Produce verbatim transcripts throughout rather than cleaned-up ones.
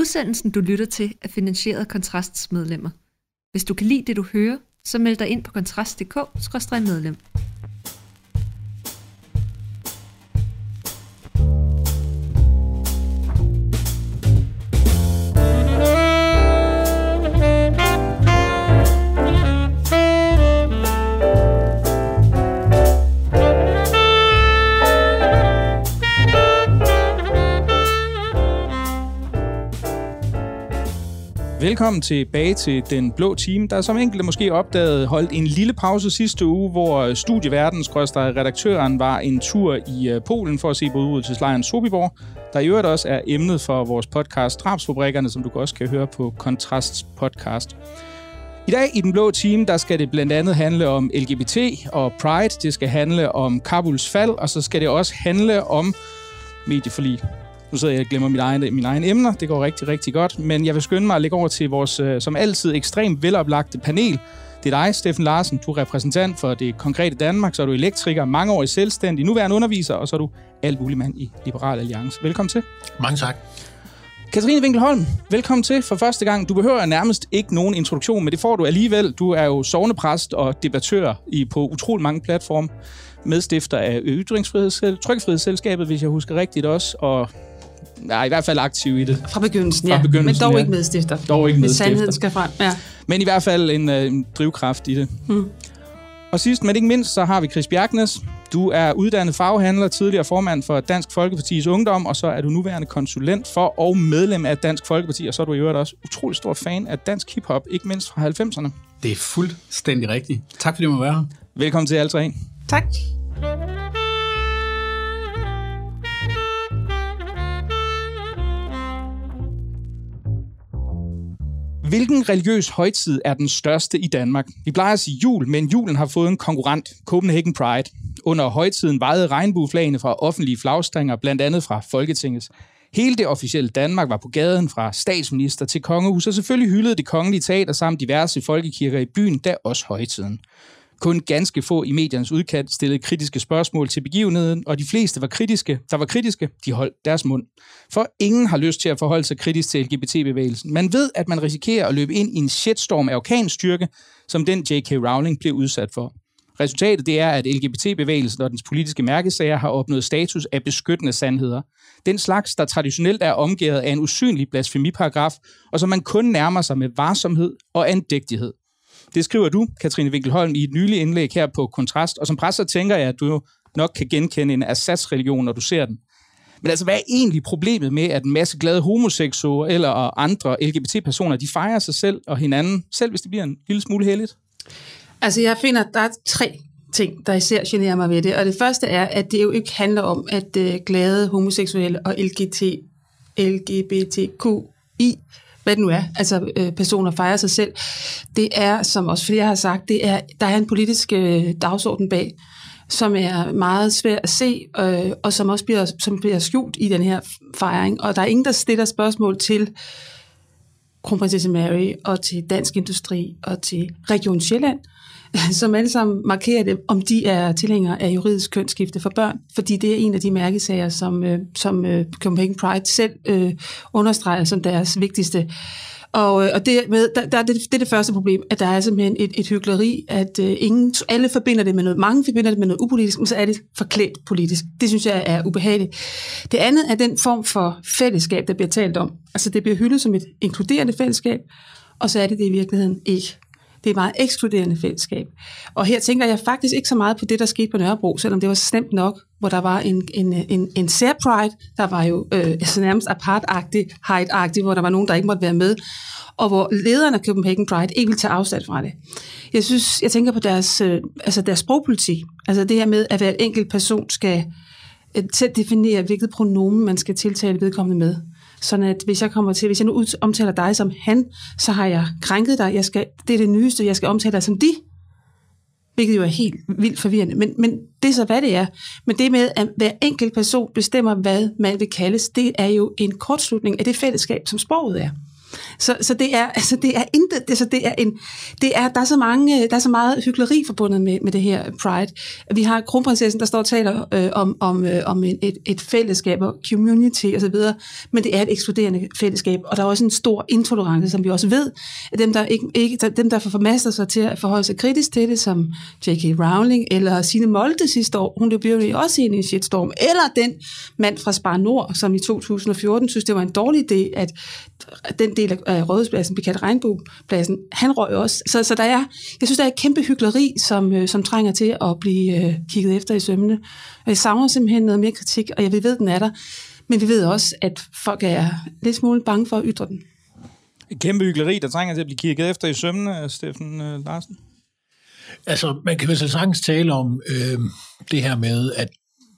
Udsendelsen, du lytter til, er finansieret af Kontrasts medlemmer. Hvis du kan lide det, du hører, så meld dig ind på kontrast punktum d k skråstreg medlem. Velkommen tilbage til Den Blå Time, der som enkelte måske opdagede holdt en lille pause sidste uge, hvor studieverdens redaktøren var en tur i Polen for at se på udryddelseslejren Sobibor, der i øvrigt også er emnet for vores podcast Drabsfabrikkerne, som du også kan høre på Kontrasts podcast. I dag i Den Blå Time, der skal det blandt andet handle om L G B T og Pride, det skal handle om Kabuls fald, og så skal det også handle om medieforlig. Nu sidder jeg og glemmer mine egne, mine egne emner. Det går rigtig, rigtig godt. Men jeg vil skynde mig at lægge over til vores, øh, som altid, ekstremt veloplagte panel. Det er dig, Steffen Larsen. Du er repræsentant for det konkrete Danmark. Så er du elektriker, mangeårig selvstændig, nuværende underviser, og så er du alt mulig mand i Liberal Alliance. Velkommen til. Mange tak. Katrine Winkelholm, velkommen til for første gang. Du behøver nærmest ikke nogen introduktion, men det får du alligevel. Du er jo sognepræst og debattør i, på utrolig mange platforme. Medstifter af Ytringsfrihedsselskabet, Trykkefrihedsselskabet, hvis jeg husker rigtigt også, og er i hvert fald aktiv i det. Fra begyndelsen, Fra ja. begyndelsen, men dog ja. ikke medstifter. Dog ikke medstifter. Sandheden skal frem, ja. Men i hvert fald en, øh, en drivkraft i det. Hmm. Og sidst, men ikke mindst, så har vi Chris Bjerknes. Du er uddannet faghandler, tidligere formand for Dansk Folkepartis Ungdom, og så er du nuværende konsulent for og medlem af Dansk Folkeparti, og så er du i øvrigt også utrolig stor fan af dansk hiphop, ikke mindst fra halvfemserne. Det er fuldstændig rigtigt. Tak fordi du må være her. Velkommen til alle tre. Tak. Hvilken religiøs højtid er den største i Danmark? Vi plejer at sige jul, men julen har fået en konkurrent, Copenhagen Pride. Under højtiden vejede regnbueflagene fra offentlige flagstænger, blandt andet fra Folketingets. Hele det officielle Danmark var på gaden fra statsminister til kongehus, og selvfølgelig hyldede det kongelige teater samt diverse folkekirker i byen, da også højtiden. Kun ganske få i mediernes udkast stillede kritiske spørgsmål til begivenheden, og de fleste var kritiske, der var kritiske, de holdt deres mund. For ingen har lyst til at forholde sig kritisk til L G B T-bevægelsen. Man ved, at man risikerer at løbe ind i en shitstorm af orkanstyrke, som den J K Rowling blev udsat for. Resultatet det er, at L G B T-bevægelsen og dens politiske mærkesager har opnået status af beskyttende sandheder. Den slags, der traditionelt er omgærdet af en usynlig blasfemiparagraf, og som man kun nærmer sig med varsomhed og andægtighed. Det skriver du, Katrine Winkelholm, i et nyligt indlæg her på Kontrast, og som præster tænker jeg, at du nok kan genkende en Assad-religion, når du ser den. Men altså, hvad er egentlig problemet med, at en masse glade homoseksuelle eller andre L G B T-personer, de fejrer sig selv og hinanden, selv hvis det bliver en lille smule heldigt? Altså, jeg finder, at der er tre ting, der især generer mig ved det. Og det første er, at det jo ikke handler om, at uh, glade homoseksuelle og L G T, L G B T Q I, hvad det nu er, altså øh, personer fejrer sig selv. Det er, som også flere har sagt, det er, der er en politisk øh, dagsorden bag, som er meget svær at se, øh, og som også bliver, som bliver skjult i den her fejring. Og der er ingen, der stiller spørgsmål til kronprinsesse Mary og til Dansk Industri og til Region Sjælland, som alle sammen markerer det, om de er tilhængere af juridisk kønsskifte for børn, fordi det er en af de mærkesager, som, øh, som øh, Copenhagen Pride selv øh, understreger som deres vigtigste. Og, øh, og det, med, der, der, det, det er det første problem, at der er simpelthen et, et hykleri, at øh, ingen, alle forbinder det med noget, mange forbinder det med noget upolitisk, men så er det forklædt politisk. Det synes jeg er ubehageligt. Det andet er den form for fællesskab, der bliver talt om. Altså det bliver hyldet som et inkluderende fællesskab, og så er det det i virkeligheden ikke. Det er et meget ekskluderende fællesskab. Og her tænker jeg faktisk ikke så meget på det, der skete på Nørrebro, selvom det var slemt nok, hvor der var en, en, en, en sær-pride, der var jo øh, altså nærmest apartheid-agtig, hvor der var nogen, der ikke måtte være med, og hvor lederen af Copenhagen Pride ikke ville tage afstand fra det. Jeg synes, jeg tænker på deres, øh, altså deres sprogpolitik, altså det her med, at hver enkelt person skal øh, selv definere, hvilket pronomen man skal tiltale vedkommende med. Sådan at hvis jeg kommer til, hvis jeg nu omtaler dig som han, så har jeg krænket dig. Jeg skal, det er det nyeste, jeg skal omtale dig som de. Hvilket jo er helt vildt forvirrende. Men, men det er så, hvad det er. Men det med, at hver enkelt person bestemmer, hvad man vil kaldes, det er jo en kortslutning af det fællesskab, som sproget er. Så, så det er altså det er intet, altså det er en, det er der er så mange, der er så meget hykleri forbundet med med det her Pride. Vi har kronprinsessen, der står og taler øh, om om øh, om en, et et fællesskab og community og så videre, men det er et ekskluderende fællesskab, og der er også en stor intolerance, som vi også ved, at dem der ikke, ikke dem der får formaster sig til at forholde sig kritisk til det, som J K Rowling eller Signe Molde sidste år, hun blev jo også ind i en shitstorm, eller den mand fra Spar Nord, som i to tusind og fjorten synes det var en dårlig idé, at den del af Rådhuspladsen blev kaldt Regnbuepladsen, han røg også. Så, så der er, jeg synes, der er et kæmpe hykleri, som, som trænger til at blive øh, kigget efter i sømmene. Og jeg savner simpelthen noget mere kritik, og jeg ved, den er der. Men vi ved også, at folk er lidt smule bange for at ytre den. Et kæmpe hykleri, der trænger til at blive kigget efter i sømmene, Steffen øh, Larsen? Altså, man kan vel så sagtens tale om øh, det her med, at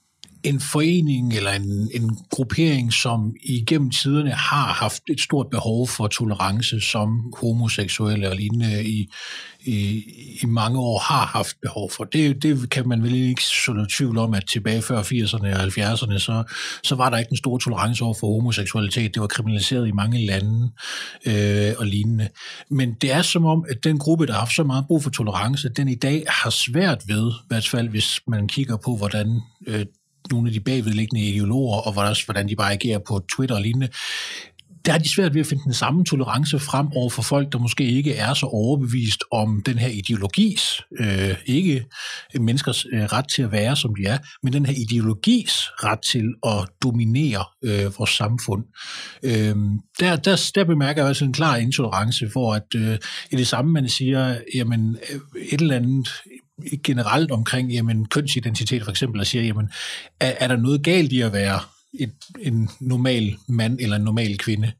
en forening eller en, en gruppering, som igennem tiderne har haft et stort behov for tolerance, som homoseksuelle og lignende i, i, i mange år har haft behov for. Det, det kan man vel ikke så noget tvivl om, at tilbage før firserne og halvfjerdserne, så, så var der ikke en stor tolerance over for homoseksualitet. Det var kriminaliseret i mange lande øh, og lignende. Men det er som om, at den gruppe, der har haft så meget brug for tolerance, den i dag har svært ved, i hvert fald hvis man kigger på, hvordan øh, nogle af de bagvedliggende ideologer, og hvordan de bare agerer på Twitter og lignende, der er de svært ved at finde den samme tolerance frem over for folk, der måske ikke er så overbevist om den her ideologis, øh, ikke menneskers øh, ret til at være, som de er, men den her ideologis ret til at dominere øh, vores samfund. Øh, der, der, der bemærker jeg også en klar intolerance, hvor at, øh, i det samme, man siger, jamen, et eller andet generelt omkring jamen, kønsidentitet for eksempel, og siger, jamen, er, er der noget galt i at være et, en normal mand eller en normal kvinde?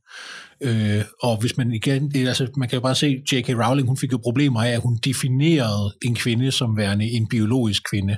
Øh, og hvis man igen, altså man kan jo bare se, J K Rowling, hun fik jo problemer af, at hun definerede en kvinde som værende en biologisk kvinde.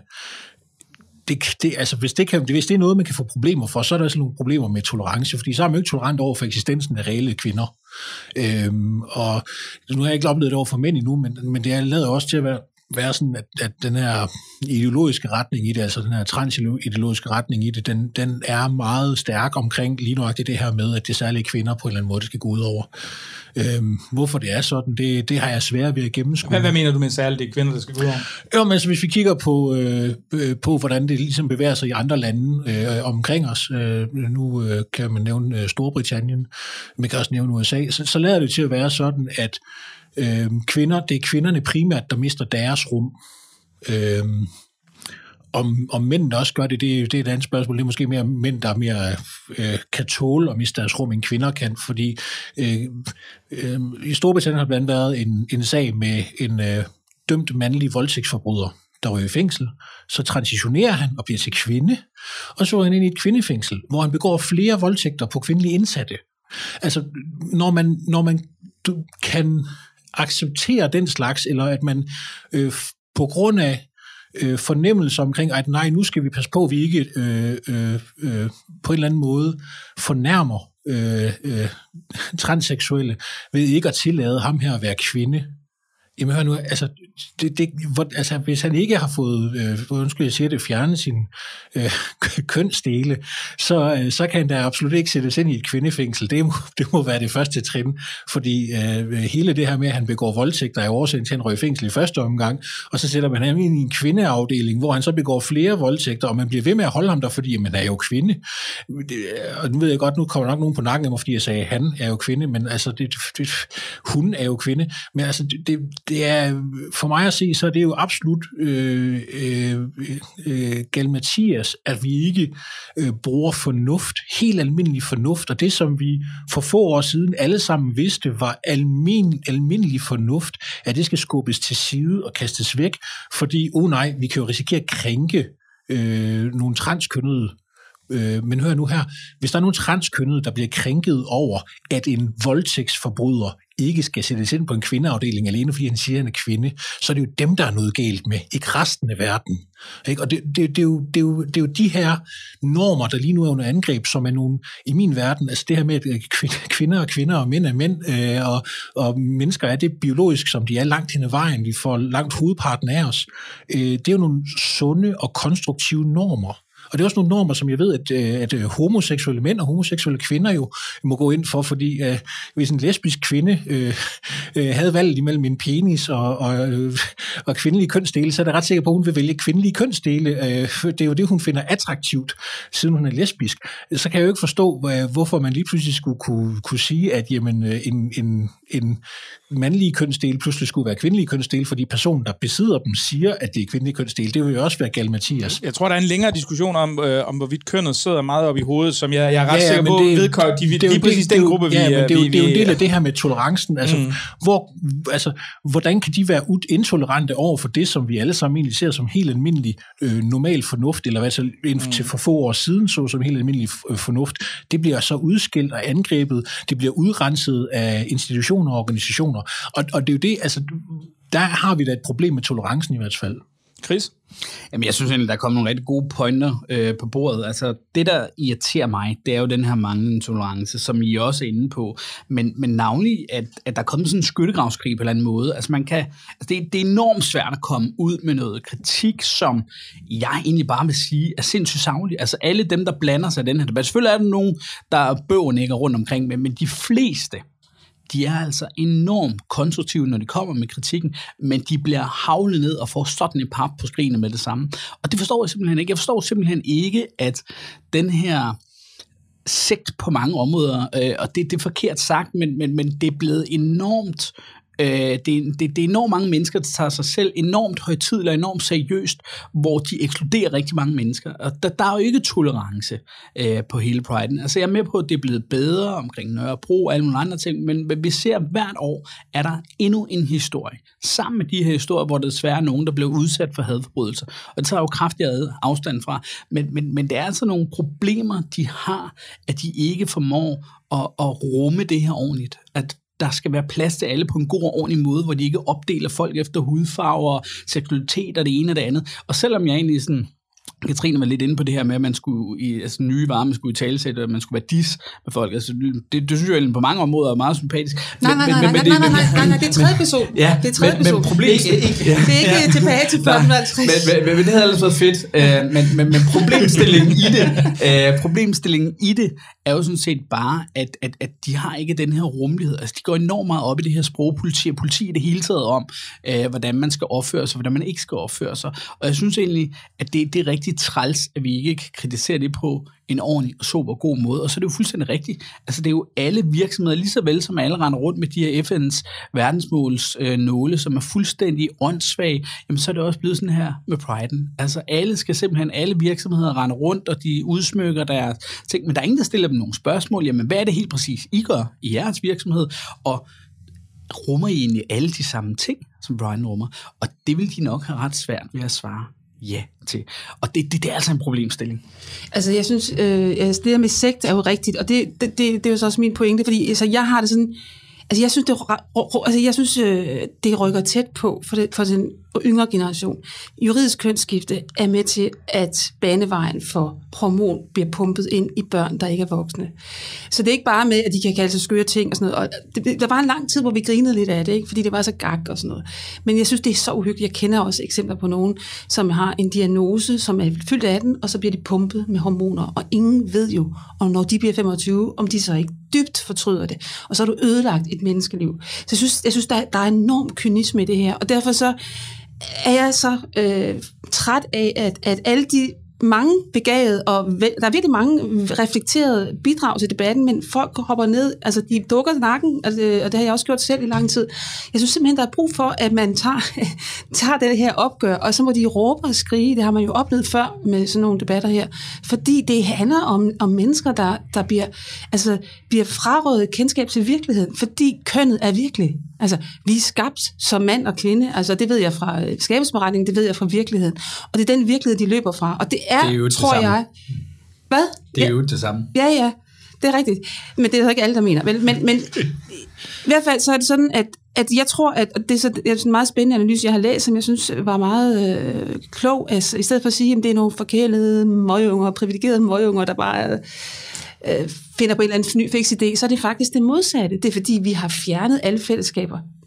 Det, det, altså hvis det, kan, hvis det er noget, man kan få problemer for, så er der også nogle problemer med tolerance, fordi så er man jo ikke tolerant over for eksistensen af reelle kvinder. Øhm, og nu har jeg ikke oplevet det over for mænd endnu, men, men det er lavet også til at være være sådan, at, at den her ideologiske retning i det, altså den her transideologiske retning i det, den, den er meget stærk omkring lige nøjagtigt det her med, at det særlige kvinder på en eller anden måde skal gå ud over. Øhm, hvorfor det er sådan, det, det har jeg svært ved at gennemskue. Hvad, hvad mener du med særligt, det er kvinder, der skal gå ud over? Jo, men altså, hvis vi kigger på, øh, på, hvordan det ligesom bevæger sig i andre lande øh, omkring os, øh, nu øh, kan man nævne øh, Storbritannien, man kan også nævne U S A, så, så lader det til at være sådan, at Øhm, kvinder, det er kvinderne primært, der mister deres rum. Øhm, om, om mændene også gør det, det, det er et andet spørgsmål. Det er måske mere mænd, der mere øh, kan tåle at miste deres rum, end kvinder kan, fordi øh, øh, i Storbritannien har blandt andet været en, en sag med en øh, dømt mandlig voldtægtsforbryder, der var i fængsel. Så transitionerer han og bliver til kvinde, og så er han ind i et kvindefængsel, hvor han begår flere voldtægter på kvindelige indsatte. Altså, når man, når man kan acceptere den slags, eller at man øh, på grund af øh, fornemmelse omkring, at nej, nu skal vi passe på, at vi ikke øh, øh, øh, på en eller anden måde fornærmer øh, øh, transseksuelle ved ikke at tillade ham her at være kvinde. Jamen hør nu, altså, det, det, hvor, altså hvis han ikke har fået, øh, undskyld jeg siger det, fjernet sin øh, kønsdele, så, øh, så kan han da absolut ikke sættes ind i et kvindefængsel. Det må, det må være det første trin, fordi øh, hele det her med, at han begår voldtægter, er årsagen til, at han røg i fængsel i første omgang, og så sætter man ham ind i en kvindeafdeling, hvor han så begår flere voldtægter, og man bliver ved med at holde ham der, fordi man er jo kvinde. Og nu ved jeg godt, nu kommer nok nogen på nakken af mig, fordi jeg sagde, at han er jo kvinde, men altså, det, det, hun er jo kvinde, men altså, det, det Det er, for mig at se, så er det jo absolut øh, øh, øh, galmatias, at vi ikke øh, bruger fornuft, helt almindelig fornuft, og det, som vi for få år siden alle sammen vidste, var almin, almindelig fornuft, at det skal skubbes til side og kastes væk, fordi, oh nej, vi kan jo risikere at krænke øh, nogle transkønnede. Øh, men hør nu her, hvis der er nogle transkønnede, der bliver krænket over, at en voldtægtsforbryder ikke skal sættes ind på en kvindeafdeling alene, fordi han siger, at han er kvinde, så er det jo dem, der er noget galt med, ikke resten af verden. Ikke? Og det, det, det, er jo, det, er jo, det er jo de her normer, der lige nu er under angreb, som er nogle, i min verden, altså det her med, at kvinder og kvinder og mænd er mænd, øh, og, og mennesker er det biologisk, som de er langt hen ad vejen, vi får langt hovedparten af os. Øh, det er jo nogle sunde og konstruktive normer. Og det er også nogle normer, som jeg ved, at, at homoseksuelle mænd og homoseksuelle kvinder jo må gå ind for, fordi uh, hvis en lesbisk kvinde uh, uh, havde valget imellem en penis og, og, uh, og kvindelige kønsdele, så er det ret sikker på, at hun vil vælge kvindelige kønsdele. Uh, det er jo det, hun finder attraktivt, siden hun er lesbisk. Så kan jeg jo ikke forstå, uh, hvorfor man lige pludselig skulle kunne, kunne sige, at jamen, en, en, en mandlige kønsdel pludselig skulle være kvindelige kønsdel, fordi personen, der besidder dem, siger, at det er kvindelige kønsdel. Det vil jo også være galimatias. Jeg tror, der er en længere diskussion om, øh, om hvorvidt kønnet sidder meget op i hovedet, som jeg, jeg er ret ja, ja, sikker på, det, vedkører de, det er lige præcis det, den gruppe, vi... Ja, men det er jo, vi, det er jo en del vi, af det her med tolerancen. Altså, mm. hvor, altså, hvordan kan de være intolerante over for det, som vi alle sammen egentlig ser som helt almindelig øh, normal fornuft, eller hvad så indtil mm. for få år siden så som helt almindelig fornuft. Det bliver så udskilt og angrebet, det bliver udrenset af institutioner og organisationer. Og, og det er jo det, altså, der har vi da et problem med tolerancen i hvert fald. Chris? Jamen, jeg synes egentlig, der kommer nogle rigtig gode pointer øh, på bordet. Altså, det, der irriterer mig, det er jo den her manglende tolerance, som I også er inde på. Men, men navnlig, at, at der er kommet sådan en skyttegravskrig på en eller anden måde. Altså, man kan, altså det, det er enormt svært at komme ud med noget kritik, som jeg egentlig bare vil sige er sindssygt sagligt. Altså, alle dem, der blander sig i den her debat. Selvfølgelig er der nogen, der bøvernækker rundt omkring, men, men de fleste, de er altså enormt konstruktive, når de kommer med kritikken, men de bliver havlet ned og får sådan en pap på skrigene med det samme. Og det forstår jeg simpelthen ikke. Jeg forstår simpelthen ikke, at den her sekt på mange områder, øh, og det, det er forkert sagt, men, men, men det er blevet enormt... Det, det, det er enormt mange mennesker, der tager sig selv enormt højtideligt og enormt seriøst, hvor de ekskluderer rigtig mange mennesker. Og der, der er jo ikke tolerance øh, på hele Pride'en. Altså jeg er med på, at det er blevet bedre omkring Nørrebro og alle mulige andre ting, men vi ser hvert år, er der endnu en historie. Sammen med de her historier, hvor der desværre er nogen, der blev udsat for hadforbrydelser. Og det tager jo kraftig afstand fra. Men, men, men det er altså nogle problemer, de har, at de ikke formår at, at rumme det her ordentligt. At der skal være plads til alle på en god og ordentlig måde, hvor de ikke opdeler folk efter hudfarver og seksualitet og det ene og det andet. Og selvom jeg egentlig sådan... Katrine var lidt inde på det her med, at man skulle i altså, nye varer, man skulle i talesætte, at man skulle være dis med folk. Altså, det, det synes jeg på mange områder er meget sympatisk. Nej, nej, nej, nej, nej, nej, nej, nej, det er tredje person. Ja, det er tredje men, person. men problemet... Det er ikke, det er ikke ja. tilbage til fjorten halvtreds. Men, men, men det havde ellers været fedt. Uh, men, men, men problemstillingen i det, uh, problemstillingen i det, er jo sådan set bare, at, at, at de har ikke den her rummelighed. Altså, de går enormt meget op i det her sprogpoliti, og politi i det hele taget om, uh, hvordan man skal opføre sig, hvordan man ikke skal opføre sig. Og jeg synes egentlig, at det, det er rigtig træls, at vi ikke kan kritisere det på en ordentlig og super god måde. Og så er det jo fuldstændig rigtigt. Altså det er jo alle virksomheder, lige så vel som alle render rundt med de her F N's verdensmåls øh, nåle, som er fuldstændig åndssvage, jamen så er det også blevet sådan her med Pride'en. Altså alle skal simpelthen, alle virksomheder rende rundt, og de udsmykker deres ting, men der er ingen, der stiller dem nogle spørgsmål. Jamen hvad er det helt præcis, I gør i jeres virksomhed? Og rummer I egentlig alle de samme ting, som Brian rummer? Og det vil de nok have ret svært ved at svare ja til. Og det, det, det er altså en problemstilling. Altså jeg synes, øh, altså, det der med sekt er jo rigtigt, og det, det, det, det er jo så også min pointe, fordi altså, jeg har det sådan, altså jeg synes, det, altså, jeg synes, øh, det rykker tæt på for, det, for den yngre generation. Juridisk kønsskifte er med til, at banevejen for hormon bliver pumpet ind i børn, der ikke er voksne. Så det er ikke bare med, at de kan kalde sig skøre ting og sådan noget. Og det, der var en lang tid, hvor vi grinede lidt af det, ikke? Fordi det var så gak og sådan noget. Men jeg synes, det er så uhyggeligt. Jeg kender også eksempler på nogen, som har en diagnose, som er fyldt atten, og så bliver de pumpet med hormoner. Og ingen ved jo, om når de bliver femogtyve, om de så ikke dybt fortryder det. Og så har du ødelagt et menneskeliv. Så jeg synes, jeg synes der, der er enorm kynisme i det her. Og derfor så er jeg så øh, træt af, at, at alle de mange begavede, og der er virkelig mange reflekterede bidrag til debatten, men folk hopper ned, altså de dukker nakken, altså, og det har jeg også gjort selv i lang tid. Jeg synes simpelthen, der er brug for, at man tager, tager det her opgør, og så må de råbe og skrige, det har man jo oplevet før med sådan nogle debatter her, fordi det handler om, om mennesker, der, der bliver, altså, bliver frarøvet kendskab til virkeligheden, fordi kønnet er virkelig. Altså, vi er skabt som mand og kvinde, altså det ved jeg fra skabelsesberetningen, det ved jeg fra virkeligheden, og det er den virkelighed, de løber fra, og det er, det er jo tror jeg... Hvad? Det er jo det samme. Ja, ja, det er rigtigt, men det er så ikke alle, der mener, men, men, men i hvert fald så er det sådan, at, at jeg tror, at det er, så, det er sådan en meget spændende analyse, jeg har læst, som jeg synes var meget øh, klog, altså, i stedet for at sige, at det er nogle forkælede møgunger, privilegerede møgunger, der bare... Øh, finder på en eller anden ny fix idé, så er det faktisk det modsatte. Det er fordi, vi har fjernet alle fællesskaber.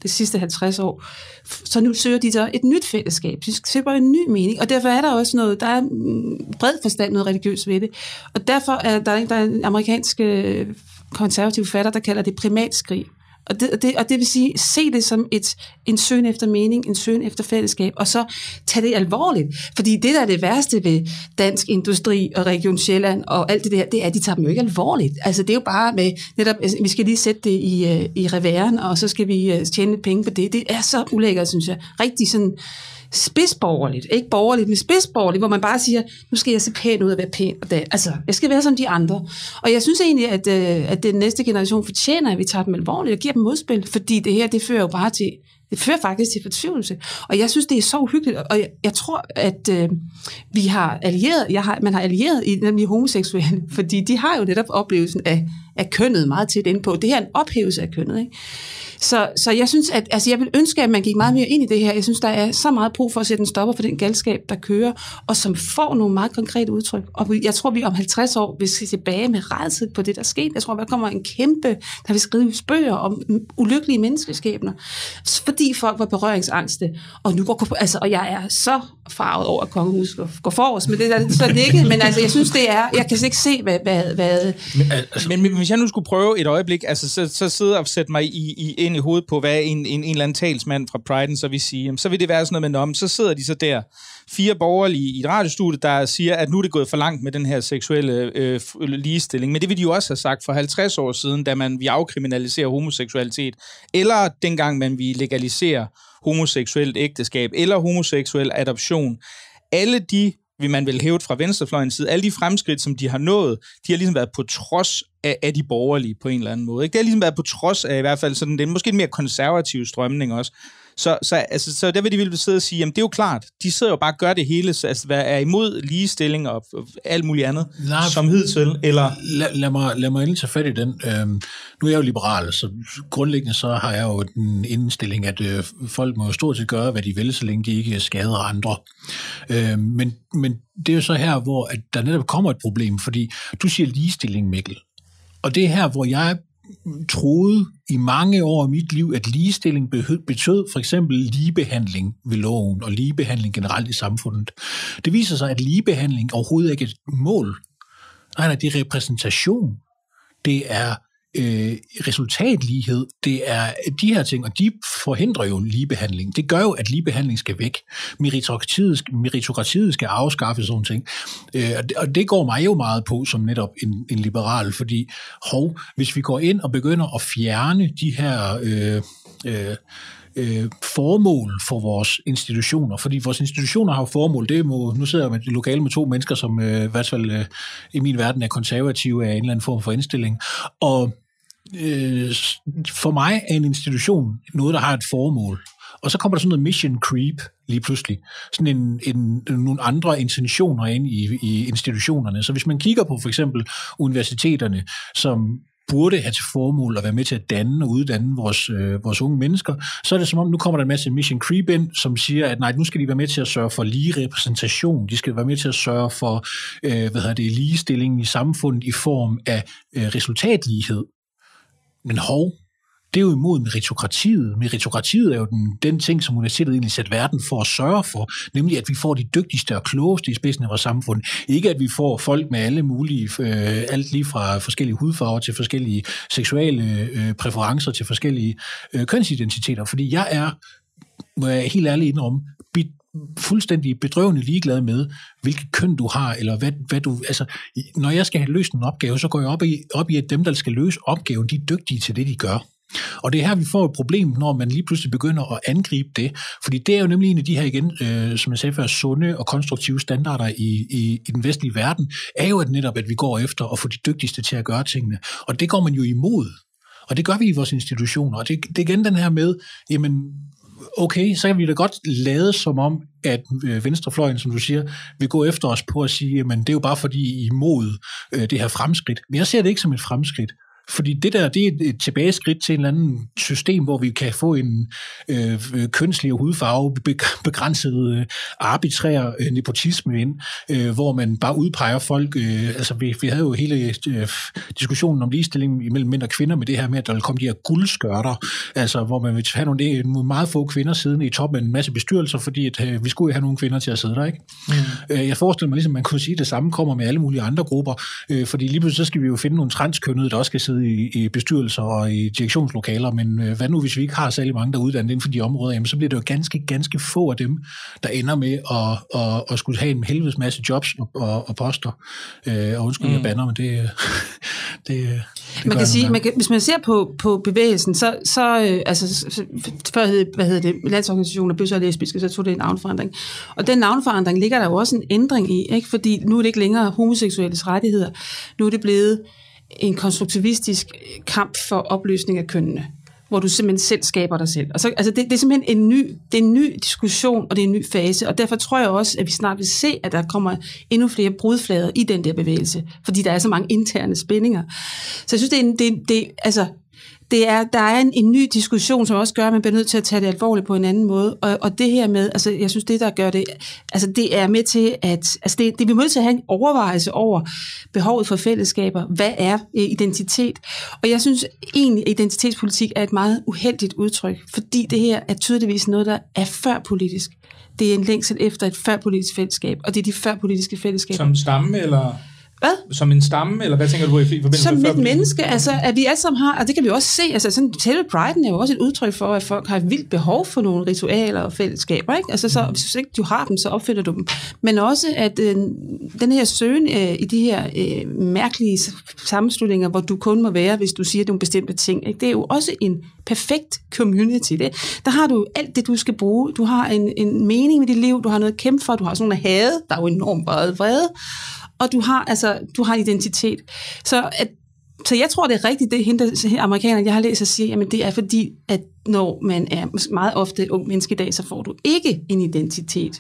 de sidste halvtreds år. Så nu søger de så et nyt fællesskab. De søger en ny mening, og derfor er der også noget, der er bred forstand noget religiøst ved det. Og derfor er der, der er en amerikansk konservativ fatter, der kalder det primatskrig. Og det, og, det, og det vil sige, se det som et, en søgen efter mening, en søgen efter fællesskab, og så tage det alvorligt. Fordi det, der er det værste ved Dansk Industri og Region Sjælland og alt det der, det er, at de tager dem jo ikke alvorligt. Altså det er jo bare med, netop, vi skal lige sætte det i, i reværen, og så skal vi tjene lidt penge på det. Det er så ulækkert, synes jeg. Rigtig sådan spidsborgerligt, ikke borgerligt, men spidsborgerligt, hvor man bare siger, nu skal jeg se pæn ud af at være pæn, og det, altså, jeg skal være som de andre. Og jeg synes egentlig, at, at den næste generation fortjener, at vi tager dem alvorligt og giver dem modspil, fordi det her, det fører jo bare til, det fører faktisk til fortvivlelse. Og jeg synes, det er så uhyggeligt, og jeg, jeg tror, at øh, vi har allieret, jeg har, man har allieret i nemlig homoseksuelle, fordi de har jo netop oplevelsen af, af kønnet meget tæt inde på. Det her er en ophævelse af kønnet, ikke? Så, så jeg synes, at altså jeg vil ønske, at man gik meget mere ind i det her. Jeg synes, der er så meget brug for at sætte en stopper for den galskab, der kører, og som får nogle meget konkrete udtryk. Og jeg tror, vi om halvtreds år vil se tilbage med rædsel på det, der skete. Jeg tror, der kommer en kæmpe, der vil skrive bøger om ulykkelige menneskeskæbner, fordi folk var berøringsangste. Og nu går altså, og jeg er så farvet over, at kongehuset går forrest, men det er det slet ikke. Men altså, jeg synes, det er, jeg kan ikke se, hvad... hvad, hvad men, altså, men, men hvis jeg nu skulle prøve et øjeblik, altså så, så sidder og sætte mig i, i ind i hovedet på, hvad en, en, en eller anden talsmand fra Pride'en så vil sige, så vil det være sådan noget med, om så sidder de så der, fire borgerlige i et radiostudie, der siger, at nu er det gået for langt med den her seksuelle øh, ligestilling. Men det vil de jo også have sagt for halvtreds år siden, da man vi afkriminaliserer homoseksualitet, eller dengang man vi legaliserer homoseksuelt ægteskab, eller homoseksuel adoption. Alle de, vil man vel hæve fra venstrefløjens side, alle de fremskridt, som de har nået, de har ligesom været på trods af, af de borgerlige på en eller anden måde. Ikke? Det har ligesom været på trods af i hvert fald sådan, det er måske en mere konservativ strømning også. Så, så, altså, så der vil de ville sidde og sige, jamen det er jo klart, de sidder jo bare og gør det hele, så, altså er imod ligestilling og, og alt muligt andet, nej, som hidtil, eller... Lad, lad mig, lad mig endelig tage fat i den. Øhm, nu er jeg jo liberal, så grundlæggende så har jeg jo den indstilling, at øh, folk må jo stort set gøre, hvad de vil, så længe de ikke skader andre. Øhm, men, men det er jo så her, hvor at der netop kommer et problem, fordi du siger ligestilling, Mikkel. Og det er her, hvor jeg troede i mange år af mit liv, at ligestilling betød for eksempel ligebehandling ved loven og ligebehandling generelt i samfundet. Det viser sig, at ligebehandling overhovedet ikke er et mål. Nej, nej, det er repræsentation. Det er øh, resultatlighed. Det er de her ting, og de forhindrer jo ligebehandling. Det gør jo, at ligebehandling skal væk. Meritokratiet, meritokratiet skal afskaffe sådan ting. Øh, og det går mig jo meget på som netop en, en liberal, fordi hov, hvis vi går ind og begynder at fjerne de her øh, øh, øh, formål for vores institutioner, fordi vores institutioner har jo formål, det må, nu sidder jeg med et lokale med to mennesker, som øh, i hvert fald øh, i min verden er konservative af en eller anden form for indstilling, og øh, for mig er en institution noget, der har et formål. Og så kommer der sådan noget mission creep lige pludselig. Sådan en, en, nogle andre intentioner ind i, i institutionerne. Så hvis man kigger på for eksempel universiteterne, som burde have til formål at være med til at danne og uddanne vores, øh, vores unge mennesker, så er det som om, nu kommer der en masse mission creep ind, som siger, at nej, nu skal de være med til at sørge for lige repræsentation. De skal være med til at sørge for øh, hvad hedder det, ligestilling i samfundet i form af øh, resultatlighed. Men hov, det er jo imod meritokratiet. Meritokratiet er jo den, den ting, som universitetet egentlig sætter verden for at sørge for, nemlig at vi får de dygtigste og klogeste i spidsen af vores samfund. Ikke at vi får folk med alle mulige, øh, alt lige fra forskellige hudfarver til forskellige seksuelle øh, præferencer til forskellige øh, kønsidentiteter, fordi jeg er, må jeg helt ærligt indrømme, bit fuldstændig bedrøvende ligeglad med, hvilket køn du har, eller hvad, hvad du... Altså, når jeg skal have løst en opgave, så går jeg op i, op i, at dem, der skal løse opgaven, de er dygtige til det, de gør. Og det er her, vi får et problem, når man lige pludselig begynder at angribe det, fordi det er jo nemlig en af de her igen, øh, som jeg sagde før, sunde og konstruktive standarder i, i, i den vestlige verden, er jo at netop, at vi går efter at få de dygtigste til at gøre tingene. Og det går man jo imod. Og det gør vi i vores institutioner. Og det, det er igen den her med, jamen, okay, så kan vi da godt lade som om, at venstrefløjen, som du siger, vil gå efter os på at sige, men det er jo bare fordi I er imod øh, det her fremskridt. Men jeg ser det ikke som et fremskridt. Fordi det der, det er et tilbageskridt til en eller anden system, hvor vi kan få en øh, kønslig og hudfarve begrænset øh, arbitrær øh, nepotisme ind, øh, hvor man bare udpeger folk. Øh, altså, vi, vi havde jo hele øh, diskussionen om ligestilling imellem mænd og kvinder med det her med, at der vil komme de her guldskørter, altså, hvor man vil have nogle, nogle meget få kvinder siddende i toppen af en masse bestyrelser, fordi at, øh, vi skulle jo have nogle kvinder til at sidde der, ikke? Mm. Øh, jeg forestiller mig ligesom, man kunne sige, at det samme kommer med alle mulige andre grupper, øh, fordi lige pludselig så skal vi jo finde nogle transkønnede, der også skal sidde i, i bestyrelser og i direktionslokaler, men øh, hvad nu, hvis vi ikke har særlig mange, der er uddannet inden for de områder, jamen, så bliver det jo ganske, ganske få af dem, der ender med at, at, at skulle have en helvedes masse jobs og, og, og poster. Øh, og undskyld, mm. jeg bander, men det, det, det man kan sige, man kan, hvis man ser på, på bevægelsen, så, så øh, altså, før hed, hvad hedder det, landsorganisationer blev så lesbiske, så tog det en navnforandring. Og den navnforandring ligger der jo også en ændring i, ikke? Fordi nu er det ikke længere homoseksuelles rettigheder, nu er det blevet en konstruktivistisk kamp for opløsning af kønnene, hvor du simpelthen selv skaber dig selv. Og så, altså det, det er simpelthen en ny, det er en ny diskussion, og det er en ny fase, og derfor tror jeg også, at vi snart vil se, at der kommer endnu flere brudflader i den der bevægelse, fordi der er så mange interne spændinger. Så jeg synes, det er, en, det, det, altså, det er, der er en, en ny diskussion, som også gør, at man bliver nødt til at tage det alvorligt på en anden måde, og, og det her med, altså jeg synes, det der gør det, altså det er med til, at altså det, det vi er nødt til at have en overvejelse over behovet for fællesskaber. Hvad er identitet? Og jeg synes egentlig, at identitetspolitik er et meget uheldigt udtryk, fordi det her er tydeligvis noget, der er førpolitisk. Det er en længsel efter et førpolitisk fællesskab, og det er de førpolitiske fællesskaber. Som stamme, eller... Hvad? Som en stamme, eller hvad tænker du i forbindelse som med et menneske, altså at vi alle sammen har, og det kan vi også se, altså sådan, selve Priden er jo også et udtryk for, at folk har et vildt behov for nogle ritualer og fællesskaber, ikke? Altså så, hvis ikke du har dem, så opfylder du dem. Men også, at øh, den her søgen øh, i de her øh, mærkelige sammenslutninger, hvor du kun må være, hvis du siger nogle bestemte ting, ikke? Det er jo også en perfekt community. Det. Der har du alt det, du skal bruge. Du har en, en mening med dit liv, du har noget at kæmpe for, du har sådan nogle hade, der er jo enormt meget vrede, og du har altså du har identitet. Så, at, så jeg tror, det er rigtigt, det hende, amerikanerne, jeg har læst at sige, jamen det er fordi, at når man er meget ofte ung menneske i dag, så får du ikke en identitet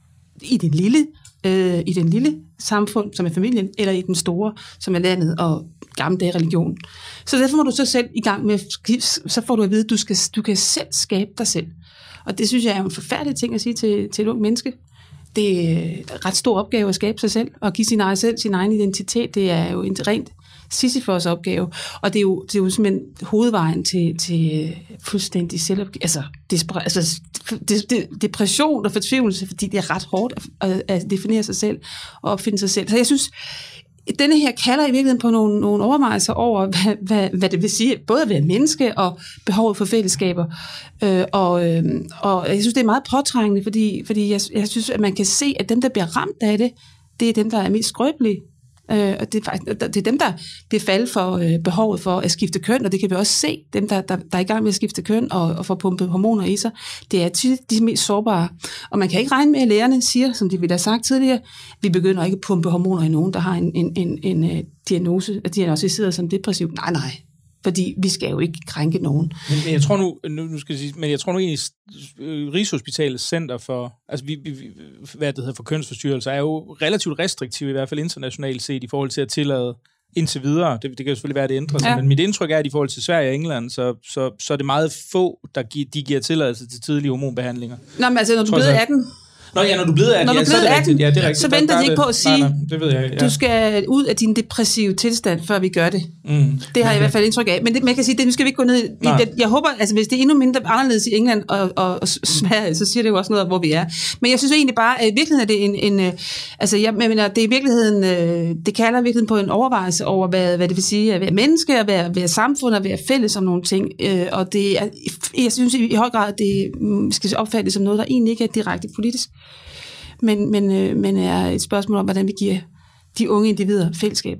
i den lille, øh, i den lille samfund, som er familien, eller i den store, som er landet og gammeldags religion. Så derfor må du så selv i gang med, så får du at vide, at du, skal, du kan selv skabe dig selv. Og det synes jeg er en forfærdelig ting at sige til, til et ung menneske. Det er en ret stor opgave at skabe sig selv, og give sin egen selv, sin egen identitet. Det er jo en rent Sisyfos opgave, og det er jo, det er jo simpelthen hovedvejen til, til fuldstændig selvopgave, altså, despre, altså de, de, depression og fortvivlelse, fordi det er ret hårdt at, at definere sig selv og opfinde sig selv. Så jeg synes, denne her kalder i virkeligheden på nogle, nogle overvejelser over, hvad, hvad, hvad det vil sige, både at være menneske og behovet for fællesskaber. Øh, og, øh, og jeg synes, det er meget påtrængende, fordi, fordi jeg, jeg synes, at man kan se, at dem, der bliver ramt af det, det er dem, der er mest skrøbelige. Øh, og det er, faktisk, det er dem, der bliver faldet for øh, behovet for at skifte køn, og det kan vi også se, dem, der, der, der er i gang med at skifte køn og, og få pumpet hormoner i sig, det er tit de mest sårbare. Og man kan ikke regne med, at lægerne siger, som de ville have sagt tidligere, vi begynder ikke at pumpe hormoner i nogen, der har en, en, en, en, en diagnose, diagnosticeret som depressiv. Nej, nej. Fordi vi skal jo ikke krænke nogen. Men, men jeg tror nu, nu, nu skal jeg sige, men jeg tror nu egentlig, Rigshospitalets Center for, altså vi, vi, hvad det hedder for kønsforstyrrelser, er jo relativt restriktiv, i hvert fald internationalt set, i forhold til at tillade indtil videre. Det, det kan jo selvfølgelig være, at det ændrer sig, ja. Men mit indtryk er, at i forhold til Sverige og England, så, så, så er det meget få, der gi, de giver tilladelse til tidlige hormonbehandlinger. Nå, men altså, når du er blevet atten... Nå ja, når du er blevet atten, når du ja, så er det rigtigt. Ja, det er rigtigt. Så venter de ikke på at sige, nej, nej, det ved jeg, ja. Du skal ud af din depressive tilstand, før vi gør det. Mm. Det har jeg i hvert fald indtryk af. Men det, man kan sige, det, nu skal vi ikke gå ned i det. Jeg håber, altså hvis det er endnu mindre anderledes i England og, og, og Sverige, så siger det jo også noget om, hvor vi er. Men jeg synes egentlig bare, at i virkeligheden er det en, en altså jeg mener, det er i virkeligheden, det kalder i virkeligheden på en overvejelse over, hvad, hvad det vil sige at være menneske, at være, være samfund, at være fælles om nogle ting. Og det er, jeg synes i høj grad, at det skal opfattes som noget, der egentlig ikke er direkte politisk. Men, men, øh, men er et spørgsmål om, hvordan vi giver de unge individer fællesskaber.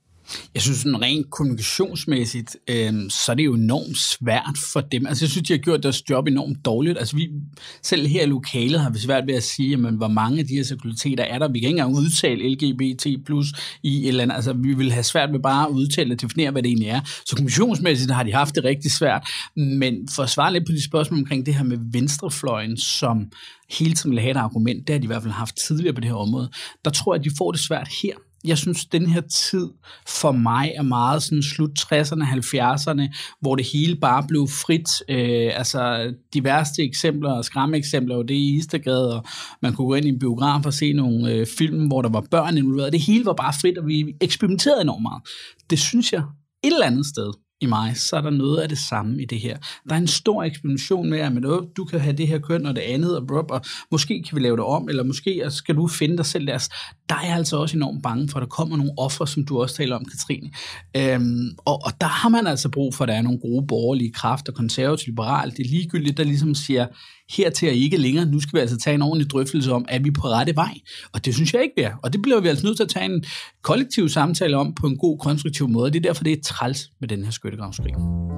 Jeg synes, sådan rent kommunikationsmæssigt, øh, så er det jo enormt svært for dem. Altså, jeg synes, de har gjort deres job enormt dårligt. Altså, vi selv her i lokalet har vi svært ved at sige, jamen, hvor mange af de her seksualiteter er der. Vi kan ikke engang udtale L G B T plus i et eller andet. Altså, vi vil have svært ved bare at udtale og definere, hvad det egentlig er. Så kommunikationsmæssigt har de haft det rigtig svært. Men for at svare lidt på de spørgsmål omkring det her med venstrefløjen, som hele tiden vil have et argument, det har de i hvert fald haft tidligere på det her område, der tror jeg, at de får det svært her. jeg synes, den her tid for mig er meget sådan slut tresserne, halvfjerdserne, hvor det hele bare blev frit. Øh, altså, de værste eksempler og skræmmeeksempler var det i Istedgade, og man kunne gå ind i en biograf og se nogle øh, film, hvor der var børn involveret. Det hele var bare frit, og vi eksperimenterede enormt meget. Det synes jeg et eller andet sted i mig, så er der noget af det samme i det her. Der er en stor eksperimentation med, at du kan have det her køn og det andet, og, brub, og måske kan vi lave det om, eller måske skal du finde dig selv der. Der er jeg altså også enormt bange for, at der kommer nogle ofre, som du også taler om, Katrine. Øhm, og, og der har man altså brug for, at der er nogle gode borgerlige kræfter, konservative, liberale, det er ligegyldigt, der ligesom siger, hertil er ikke længere, nu skal vi altså tage en ordentlig drøftelse om, er vi på rette vej? Og det synes jeg ikke, vi er. Og det bliver vi altså nødt til at tage en kollektiv samtale om på en god, konstruktiv måde. Det er derfor, det er træls med den her skyttegravskrig.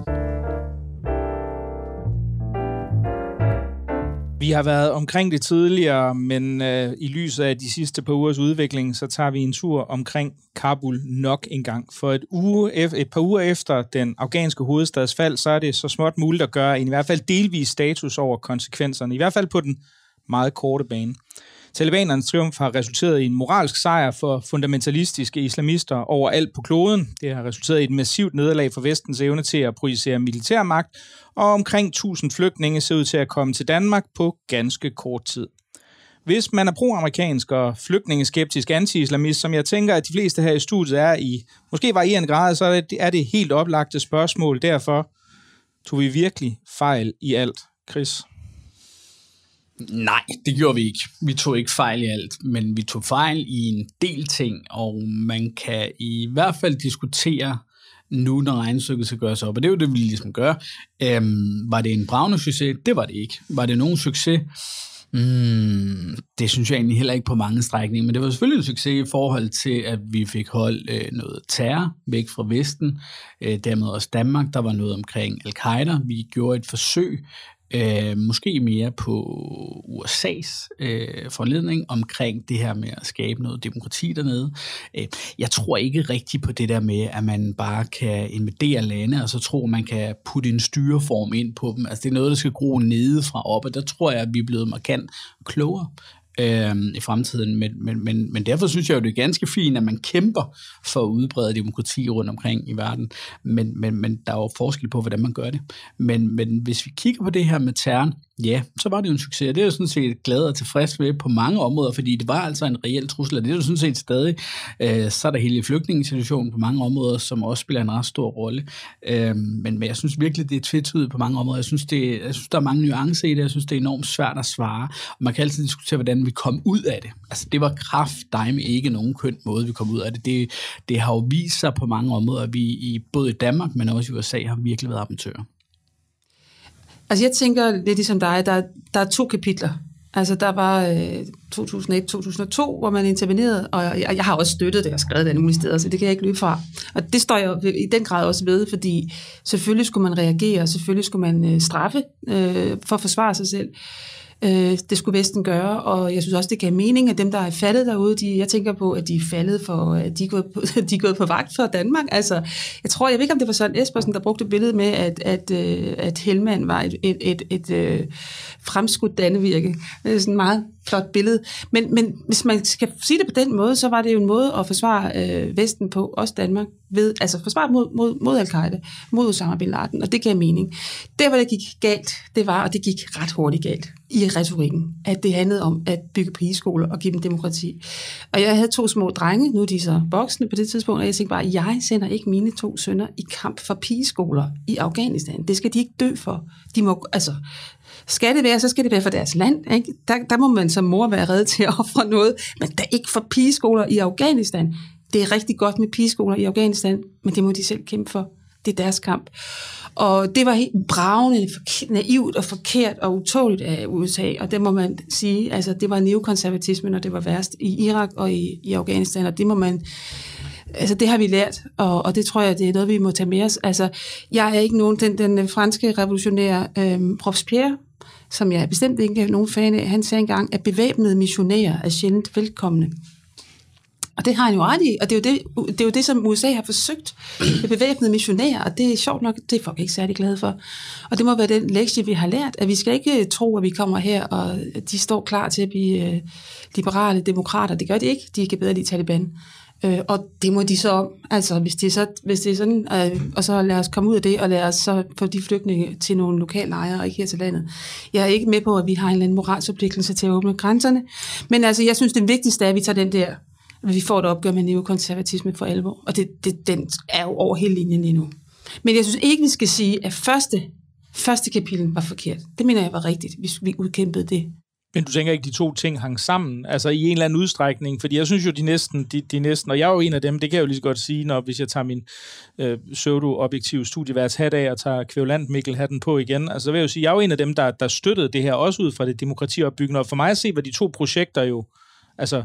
Vi har været omkring det tidligere, men øh, i lyset af de sidste par ugers udvikling, så tager vi en tur omkring Kabul nok en gang. For et, uge, et par uger efter den afghanske hovedstads fald, så er det så småt muligt at gøre en i hvert fald delvis status over konsekvenserne, i hvert fald på den meget korte bane. Talibanernes triumf har resulteret i en moralsk sejr for fundamentalistiske islamister overalt på kloden. Det har resulteret i et massivt nederlag for vestens evne til at projicere militærmagt, og omkring tusind flygtninge ser ud til at komme til Danmark på ganske kort tid. Hvis man er pro-amerikansk og flygtningeskeptisk anti-islamist, som jeg tænker, at de fleste her i studiet er i måske varierende grad, så er det helt oplagte spørgsmål. Derfor tog vi virkelig fejl i alt, Chris. Nej, det gjorde vi ikke. Vi tog ikke fejl i alt, men vi tog fejl i en del ting, og man kan i hvert fald diskutere nu, når regnestykket skal gøres op, og det er jo det, vi ligesom gør. Øhm, var det en bragende succes? Det var det ikke. Var det nogen succes? Mm, det synes jeg egentlig heller ikke på mange strækninger, men det var selvfølgelig en succes i forhold til, at vi fik holdt øh, noget terror væk fra Vesten, øh, dermed også Danmark. Der var noget omkring Al-Qaida. Vi gjorde et forsøg, Øh, måske mere på U S A's øh, forledning omkring det her med at skabe noget demokrati dernede. Øh, jeg tror ikke rigtigt på det der med, at man bare kan invadere lande, og så tror man kan putte en styreform ind på dem. Altså det er noget, der skal gro nedefra op, og der tror jeg, at vi er blevet markant klogere øh, i fremtiden. Men, men, men, men derfor synes jeg jo, det er ganske fint, at man kæmper for at udbrede demokrati rundt omkring i verden. Men, men, men der er jo forskel på, hvordan man gør det. Men, men hvis vi kigger på det her med terroren, ja, så var det jo en succes. Det er jo sådan set glad og tilfreds med på mange områder, fordi det var altså en reel trussel, og det er jo sådan set stadig. Øh, så er der hele flygtningesituationen på mange områder, som også spiller en ret stor rolle. Øh, men, men jeg synes virkelig, det er tvetydigt på mange områder. Jeg synes, det, jeg synes, der er mange nuancer i det. Jeg synes, det er enormt svært at svare. Og man kan altid diskutere, hvordan vi kom ud af det. Altså, det var kraftedeme ikke nogen køn måde, vi kom ud af det. Det, det har jo vist sig på mange områder, at vi i både i Danmark, men også i U S A har virkelig været amatører. Altså jeg tænker lidt ligesom dig, der, der er to kapitler. Altså der var øh, to tusind og et til to tusind og to, hvor man intervenerede, og jeg, jeg har også støttet det og skrevet det alle mulige steder, så det kan jeg ikke løbe fra. Og det står jeg i den grad også ved, fordi selvfølgelig skulle man reagere, selvfølgelig skulle man øh, straffe øh, for at forsvare sig selv. Det skulle Vesten gøre, og jeg synes også, det gav mening, at dem, der er faldet derude, de, jeg tænker på, at de er faldet for, at de er gået på, de er gået på vagt for Danmark. Altså, jeg tror, jeg ved ikke, om det var Søren Espersen, der brugte billedet med, at, at, at Helmand var et, et, et, et, et fremskudt Dannevirke. Det er sådan et meget flot billede. Men, men hvis man skal sige det på den måde, så var det jo en måde at forsvare øh, Vesten på, også Danmark, ved, altså forsvare mod, mod, mod Al-Qaida, mod Osama bin Laden, og det gav mening. Der, hvor det gik galt, det var, og det gik ret hurtigt galt, i retorikken, at det handlede om at bygge pigeskoler og give dem demokrati. Og jeg havde to små drenge, nu er de så voksne på det tidspunkt, og jeg tænkte bare, jeg sender ikke mine to sønner i kamp for pigeskoler i Afghanistan. Det skal de ikke dø for. De må, altså, skal det være, så skal det være for deres land. Ikke? Der, der må man som mor være rede til at ofre noget, men der er ikke for pigeskoler i Afghanistan. Det er rigtig godt med pigeskoler i Afghanistan, men det må de selv kæmpe for. Det er deres kamp. Og det var helt bravende, naivt og forkert og utåligt af U S A, og det må man sige, altså det var neokonservatisme, når det var værst i Irak og i, i Afghanistan, og det må man, altså det har vi lært, og, og det tror jeg, det er noget, vi må tage med os. Altså, jeg er ikke nogen, den, den franske revolutionære øhm, Robespierre, som jeg bestemt ikke er nogen fan af, han sagde engang, at bevæbnede missionærer er sjældent velkomne. Og det har han jo ret i, og det er jo det, det, er jo det som U S A har forsøgt med bevæbnede missionærer, og det er sjovt nok, det er folk ikke særlig glade for. Og det må være den lektie, vi har lært, at vi skal ikke tro, at vi kommer her, og de står klar til at blive liberale demokrater. Det gør de ikke, de kan bedre lide Taliban. Øh, og det må de så om. Altså, hvis det er, så, hvis det er sådan, øh, og så lad os komme ud af det, og lad os så få de flygtninge til nogle lokale lejre, og ikke her til landet. Jeg er ikke med på, at vi har en eller anden moralsforpligtelse til at åbne grænserne, men altså, jeg synes, det vigtigste er, at vi tager den der, at vi får et opgør med neokonservatisme for alvor, og det, det, den er jo over hele linjen lige nu. Men jeg synes ikke, vi skal sige, at første, første kapitel var forkert. Det mener jeg var rigtigt, hvis vi udkæmpede det. Men du tænker ikke, de to ting hang sammen, altså i en eller anden udstrækning? Fordi jeg synes jo, de næsten, de, de næsten, og jeg er jo en af dem, det kan jeg jo lige så godt sige, når hvis jeg tager min øh, pseudo-objektive studieværts hat af og tager kvævlant Mikkel-hatten på igen, altså så vil jeg jo sige, jeg er jo en af dem, der, der støttede det her, også ud fra det demokratiopbyggende, og for mig at se, hvad de to projekter jo, altså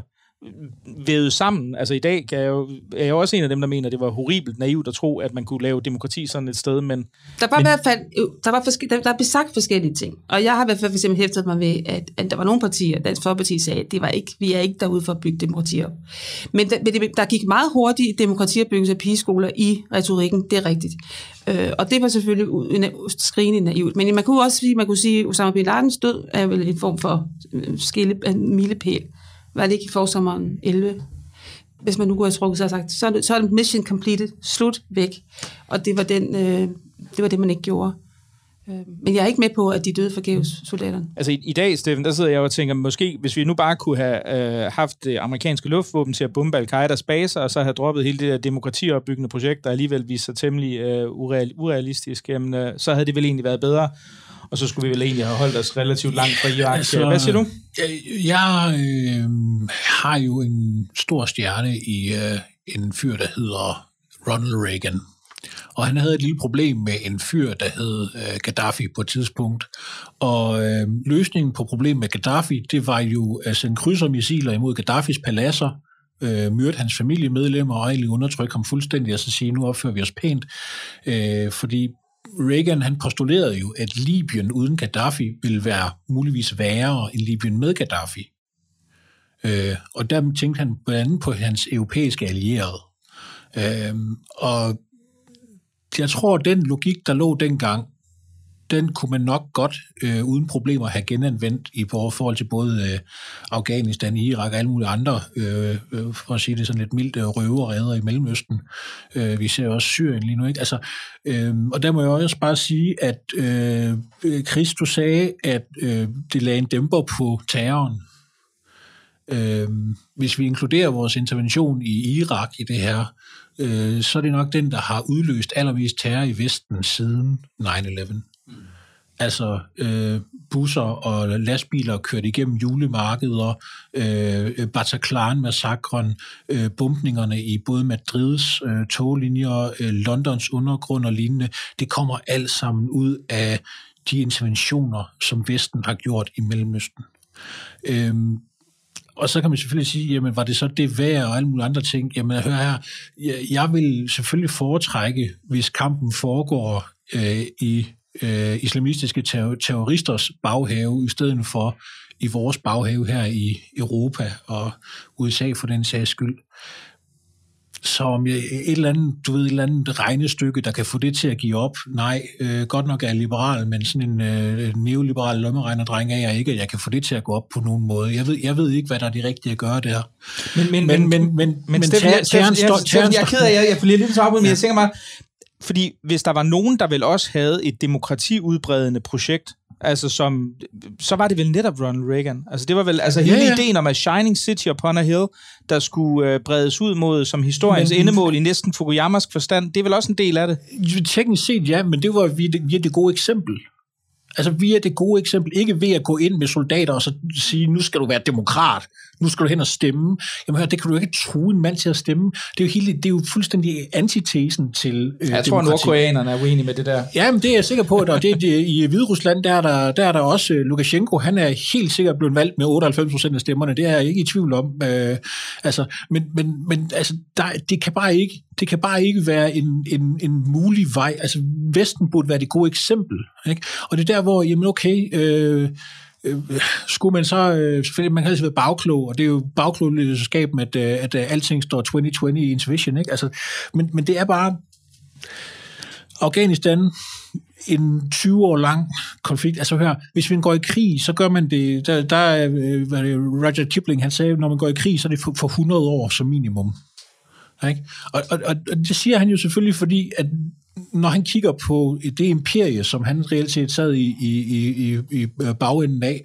vævet sammen. Altså i dag kan jeg jo, er jeg også en af dem, der mener, at det var horribelt naivt at tro, at man kunne lave demokrati sådan et sted, men... Der var men, i hvert fald, der var forske, der, der blev sagt forskellige ting, og jeg har i hvert fald for eksempel hæftet mig ved, at, at der var nogle partier, Dansk Folkeparti sagde, at det var ikke, vi er ikke derude for at bygge demokrati op. Men der, der gik meget hurtigt demokratiopbyggelse af pigeskoler i retorikken, det er rigtigt. Øh, og det var selvfølgelig skrigende naivt. Men man kunne også sige, man kunne sige, at Osama bin Ladens død er vel en form for skille, milepæl. Var det ikke i forsommeren elleve? Hvis man nu kunne have trukket sig og sagt, så er det, så er det mission completed, slut, væk. Og det var, den, øh, det var det, man ikke gjorde. Øh, men jeg er ikke med på, at de døde forgæves, soldaterne. Altså i, i dag, Steffen, der sidder jeg og tænker, måske hvis vi nu bare kunne have øh, haft det amerikanske luftvåben til at bombe Al-Qaidas baser, og så have droppet hele det der demokratiopbyggende projekt, der alligevel viser sig temmelig øh, ureal, urealistisk, jamen, øh, så havde det vel egentlig været bedre. Og så skulle vi vel egentlig have holdt os relativt langt fra Irak. Altså, hvad siger du? Jeg, jeg øh, har jo en stor stjerne i øh, en fyr, der hedder Ronald Reagan. Og han havde et lille problem med en fyr, der hed øh, Gaddafi på et tidspunkt. Og øh, løsningen på problemet med Gaddafi, det var jo at sende krydsermissiler imod Gaddafis paladser, øh, myrde hans familiemedlemmer og egentlig undertrykke ham fuldstændig, og så sige, nu opfører vi os pænt. Øh, fordi Reagan, han postulerede jo, at Libyen uden Gaddafi ville være muligvis værre end Libyen med Gaddafi. Øh, og der tænkte han blandt andet på hans europæiske allierede. Øh, og jeg tror, at den logik, der lå dengang, den kunne man nok godt øh, uden problemer have genanvendt i forhold til både øh, Afghanistan, Irak og alle mulige andre, øh, øh, for at sige det sådan lidt mildt, øh, røverredder i Mellemøsten. Øh, vi ser også Syrien lige nu, ikke? Altså, øh, og der må jeg også bare sige, at øh, Chris, du sagde, at øh, det lagde en dæmper på terroren. Øh, hvis vi inkluderer vores intervention i Irak i det her, øh, så er det nok den, der har udløst allermest terror i Vesten siden nine eleven. Altså øh, busser og lastbiler kørt igennem julemarkeder, øh, Bataclan-massakren, øh, bombningerne i både Madrids øh, toglinjer, øh, Londons undergrund og lignende. Det kommer alt sammen ud af de interventioner, som Vesten har gjort i Mellemøsten. Øh, Og så kan man selvfølgelig sige, jamen var det så det værd og alle mulige andre ting? Jamen hør her, jeg vil selvfølgelig foretrække, hvis kampen foregår øh, i øh, islamistiske ter- terroristers baghave, i stedet for i vores baghave her i Europa og U S A for den sags skyld. Så om jeg, et eller andet, du ved, et eller andet regnestykke, der kan få det til at give op, nej, øh, godt nok er jeg liberal, men sådan en øh, neoliberal lommeregnerdreng er jeg ikke, at jeg kan få det til at gå op på nogen måde. Jeg ved, jeg ved ikke, hvad der er det rigtige at gøre der. Men, men, men, men, men, men, men Steffen, jeg, jeg, jeg, jeg er ked af, jeg, jeg får lidt til men jeg tænker mig, fordi hvis der var nogen, der vel også havde et demokratiudbredende projekt, altså som, så var det vel netop Ronald Reagan. Altså det var vel, altså hele ja, ja. ideen om a shining city upon a hill, der skulle øh, bredes ud mod som historiens men, endemål i næsten Fukuyamask forstand, det er vel også en del af det? Teknisk set ja, men det var via det, via det gode eksempel. Altså via det gode eksempel, ikke ved at gå ind med soldater og så sige, nu skal du være demokrat, nu skal du hen og stemme. Jamen hør, det kan du ikke true en mand til at stemme. Det er jo, hele, det er jo fuldstændig antitesen til øh, Jeg tror, nordkoreanerne er uenige med det der. Ja, men det er jeg sikker på, og det, det, i Hviderusland, der er der, der er der også uh, Lukashenko, han er helt sikkert blevet valgt med otteoghalvfems procent af stemmerne, det er jeg ikke i tvivl om. Uh, altså, men men, men altså, der, det, kan bare ikke, det kan bare ikke være en, en, en mulig vej. Altså, Vesten burde være det gode eksempel. Ikke? Og det er der, hvor, jamen okay, øh, øh, skulle man så, øh, selvfølgelig, man kan altid være bagklog, og det er jo bagklogskab, at, at, at alting står tyve tyve i ens vision, ikke? Altså, men, men det er bare Afghanistan, en tyve år lang konflikt. Altså hør, hvis vi går i krig, så gør man det, der, der er Roger Kipling, han sagde, når man går i krig, så er det for, for hundrede år som minimum. Ikke? Og, og, og det siger han jo selvfølgelig, fordi at når han kigger på det imperie, som han reelt set sad i, i, i, i bagenden af,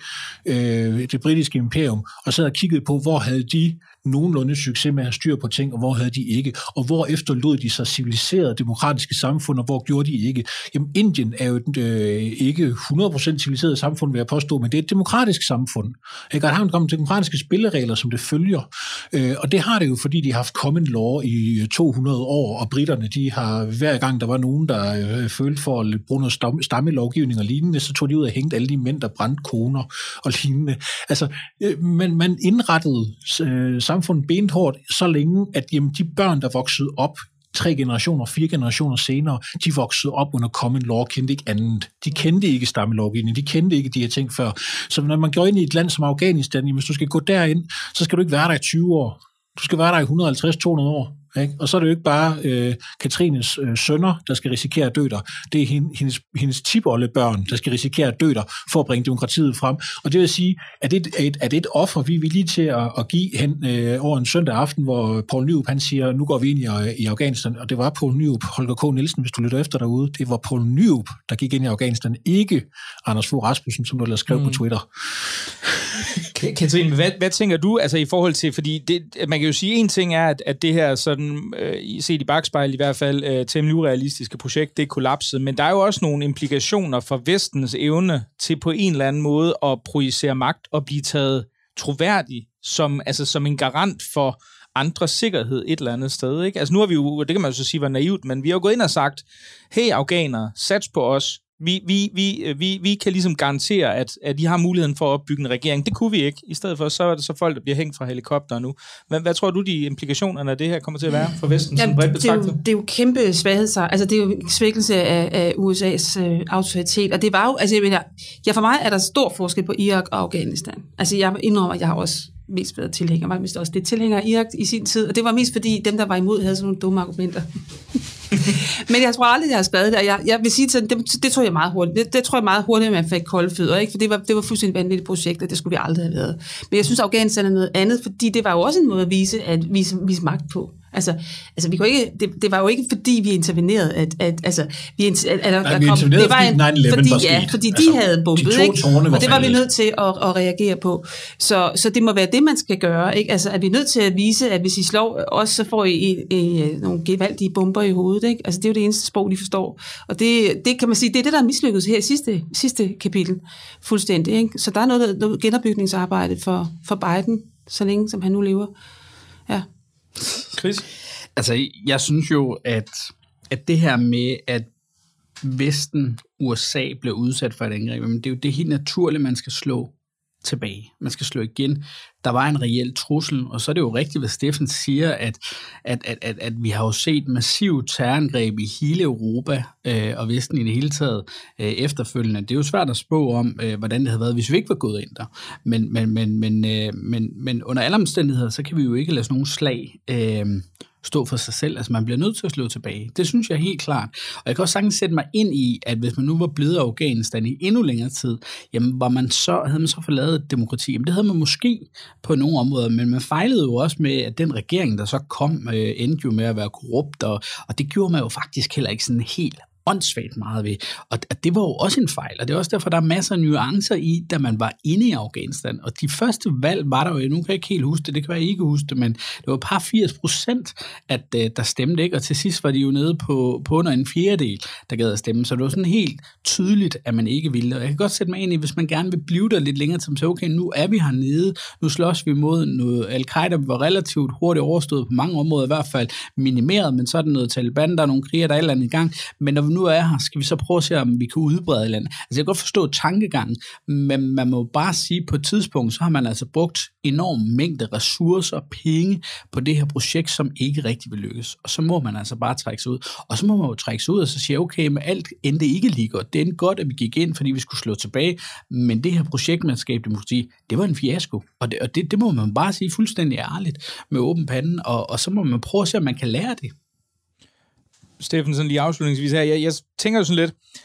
øh, det britiske imperium, og sad og kiggede på, hvor havde de nogenlunde succes med at have styr på ting, og hvor havde de ikke, og hvor efterlod de sig civiliserede demokratiske samfund, og hvor gjorde de ikke. Jamen, Indien er jo et, øh, ikke hundrede procent civiliseret samfund, vil jeg påstå, men det er et demokratisk samfund. Ikke? Og der har kommet demokratiske spilleregler, som det følger, øh, og det har det jo, fordi de har haft common law i to hundrede år, og britterne, de har hver gang, der var nogen, der øh, følte for at bruge noget stammelovgivning og lignende, så tog de ud og hængte alle de mænd, der brændte koner og lignende. Altså, øh, men man indrettede øh, samfundet benhårdt så længe, at jamen, de børn, der voksede op tre generationer, fire generationer senere, de voksede op under common law, kendte ikke andet. De kendte ikke stammelovgivning, de kendte ikke de her ting før. Så når man går ind i et land som Afghanistan, jamen, hvis du skal gå derind, så skal du ikke være der i tyve år. Du skal være der i et hundrede og halvtreds til to hundrede år. Ikke? Og så er det jo ikke bare øh, Katrines øh, sønner, der skal risikere at dø der. Det er hendes, hendes tipoldebørn, der skal risikere at dø der, for at bringe demokratiet frem. Og det vil sige, at det er et, et, et offer, vi er villige til at, at give hen øh, over en søndag aften, hvor Poul Nyrup, han siger, nu går vi ind i, i Afghanistan. Og det var Poul Nyrup, Holger K. Nielsen, hvis du lytter efter derude, det var Poul Nyrup, der gik ind i Afghanistan, ikke Anders Fogh Rasmussen, som du ellers skrev mm. på Twitter. Katrine, hvad, hvad tænker du altså i forhold til, fordi det, man kan jo sige, en ting er, at, at det her sådan, øh, set i bagspejl i hvert fald, øh, temmelig urealistiske projekt, det er kollapset, men der er jo også nogle implikationer for Vestens evne til på en eller anden måde at projicere magt og blive taget troværdig som, altså, som en garant for andres sikkerhed et eller andet sted, ikke? Altså nu har vi jo, det kan man jo så sige var naivt, men vi har jo gået ind og sagt, hey afghanere, sats på os. Vi, vi, vi, vi, vi kan ligesom garantere, at, at de har muligheden for at opbygge en regering. Det kunne vi ikke. I stedet for, så er det så folk, der bliver hængt fra helikopter nu. Men hvad tror du, de implikationerne af det her kommer til at være for Vesten? Jamen, bredt det, er jo, det er jo kæmpe svaghed. Altså, det er jo en svækkelse af, af U S A's øh, autoritet. Og det var jo, altså, jeg mener, ja, for mig er der stor forskel på Irak og Afghanistan. Altså, jeg indrømmer, at jeg har også mest været tilhænger. Jeg var mest også det tilhænger af Irak i sin tid. Og det var mest fordi, dem, der var imod, havde sådan nogle dumme argumenter. Men jeg tror aldrig, jeg har skrevet det, og jeg, jeg vil sige til det, det tror jeg meget hurtigt. Det, det tror jeg meget hurtigt, at man fik kolde fødder, ikke? For det var, det var fuldstændig vanvittigt projekt, og det skulle vi aldrig have været. Men jeg synes, Afghanistan er noget andet, fordi det var jo også en måde at vise, at vise, vise magt på. Altså, altså vi kunne ikke, det, det var jo ikke fordi vi intervenerede, at, at altså vi, at, at, Nej, vi kom, intervenerede, det var en, fordi, fordi, var ja, fordi de altså, havde bombet, de ikke? Var og det var vi nødt til at, at reagere på. Så, så det må være det, man skal gøre, ikke? Altså, at vi er nødt til at vise, at hvis I slår os, så får I, I, I nogle gevaldige bomber i hovedet, ikke? Altså, det er jo det eneste sprog, de forstår. Og det, det kan man sige, det er det, der er mislykket her i sidste, sidste kapitel, fuldstændig, ikke? Så der er noget, noget genopbygningsarbejde for, for Biden, så længe som han nu lever. Ja. Chris? Altså, jeg synes jo, at, at det her med, at Vesten, U S A, bliver udsat for et angreb, men det er jo det helt naturlige, man skal slå tilbage. Man skal slå igen. Der var en reel trussel, og så er det jo rigtigt, hvad Steffen siger, at, at, at, at, at vi har jo set massive terrorangreb i hele Europa øh, og Vesten i det hele taget øh, efterfølgende. Det er jo svært at spå om, øh, hvordan det havde været, hvis vi ikke var gået ind der. Men, men, men, men, øh, men, men under alle omstændigheder, så kan vi jo ikke lade sådan nogle slag øh, stå for sig selv. Altså man bliver nødt til at slå tilbage. Det synes jeg helt klart. Og jeg kan også sagtens sætte mig ind i, at hvis man nu var blevet Afghanistan i endnu længere tid, jamen var man så, havde man så forladet et demokrati. Jamen det havde man måske på nogle områder, men man fejlede jo også med, at den regering, der så kom, øh, endte jo med at være korrupt, og, og det gjorde man jo faktisk heller ikke sådan helt åndssvagt meget ved. Og det var jo også en fejl, og det er også derfor, der er masser af nuancer i, da man var inde i Afghanistan. Og de første valg var der jo, nu kan jeg ikke helt huske det, det kan være, jeg ikke huske det, men det var et par firs procent, at uh, der stemte ikke, og til sidst var de jo nede på, på under en fjerdedel, der gad at stemme. Så det var sådan helt tydeligt, at man ikke ville. Og jeg kan godt sætte mig ind i, hvis man gerne vil blive der lidt længere tid, så okay, nu er vi hernede, nu slås vi mod noget Al-Qaida, vi var relativt hurtigt overstået på mange områder, i hvert fald minimeret, men så er der noget Taliban, der er nogle kriger, der er et eller andet i gang, men når vi nu er her, skal vi så prøve at se, om vi kan udbrede landet. Altså jeg kan godt forstå tankegangen, men man må bare sige, at på et tidspunkt, så har man altså brugt enorm mængde ressourcer og penge på det her projekt, som ikke rigtig vil lykkes. Og så må man altså bare trække sig ud. Og så må man jo trække sig ud og så sige, okay, med alt endte ikke lige godt. Det endte godt, at vi gik ind, fordi vi skulle slå tilbage, men det her projekt med at skabe demokrati, det var en fiasko. Og det, og det, det må man bare sige fuldstændig ærligt med åben panden, og, og så må man prøve at se, om man kan lære det. Steffen, sådan lige afslutningsvis her, jeg, jeg tænker jo sådan lidt,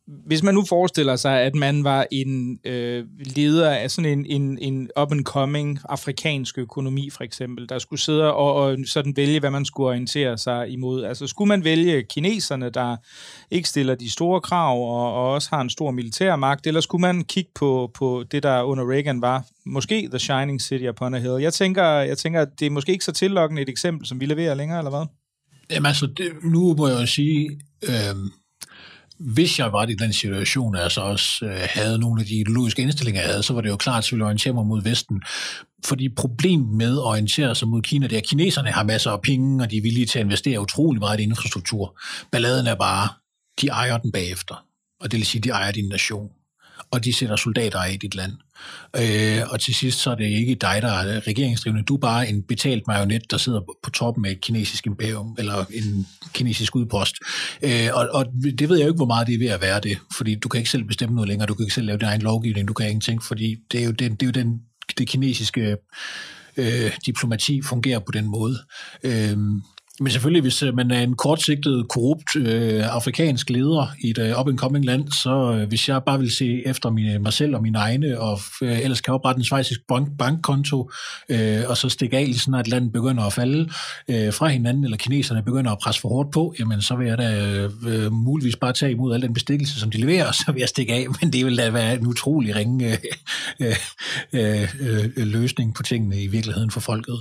hvis man nu forestiller sig, at man var en øh, leder af sådan en, en, en up-and-coming afrikansk økonomi, for eksempel, der skulle sidde og, og sådan vælge, hvad man skulle orientere sig imod. Altså, skulle man vælge kineserne, der ikke stiller de store krav og, og også har en stor militærmagt, eller skulle man kigge på, på det, der under Reagan var, måske The Shining City upon a Hill? Jeg tænker, jeg tænker, at det er måske ikke så tillokkende et eksempel, som vi leverer længere, eller hvad? Jamen altså, det, nu må jeg jo sige, øh, hvis jeg var i den situation, at jeg så også øh, havde nogle af de ideologiske indstillinger, jeg havde, så var det jo klart, at jeg ville orientere mig mod Vesten. Fordi problemet med at orientere sig mod Kina, det er, at kineserne har masser af penge, og de er villige til at investere utrolig meget i infrastruktur. Balladen er bare, de ejer den bagefter. Og det vil sige, de ejer din nation. Og de sætter soldater af i dit land. Øh, og til sidst så er det ikke dig, der er regeringsdrivende. Du er bare en betalt marionet, der sidder på toppen af et kinesisk imperium, eller en kinesisk udpost. Øh, og, og det ved jeg jo ikke, hvor meget det er ved at være det, fordi du kan ikke selv bestemme noget længere, du kan ikke selv lave din egen lovgivning, du kan ingenting, fordi det er jo den, det, er jo den, det kinesiske øh, diplomati fungerer på den måde. Øh, Men selvfølgelig, hvis man er en kortsigtet, korrupt øh, afrikansk leder i et øh, up-and-coming land, så øh, hvis jeg bare vil se efter mine, mig selv og mine egne, og øh, ellers kan oprette en schweizisk bank, bankkonto, øh, og så stikke af, lige sådan at landet begynder at falde øh, fra hinanden, eller kineserne begynder at presse for hårdt på, jamen så vil jeg da øh, muligvis bare tage imod al den bestikkelse, som de leverer, og så vil jeg stikke af, men det vil da være en utrolig ringe øh, øh, øh, øh, løsning på tingene i virkeligheden for folket.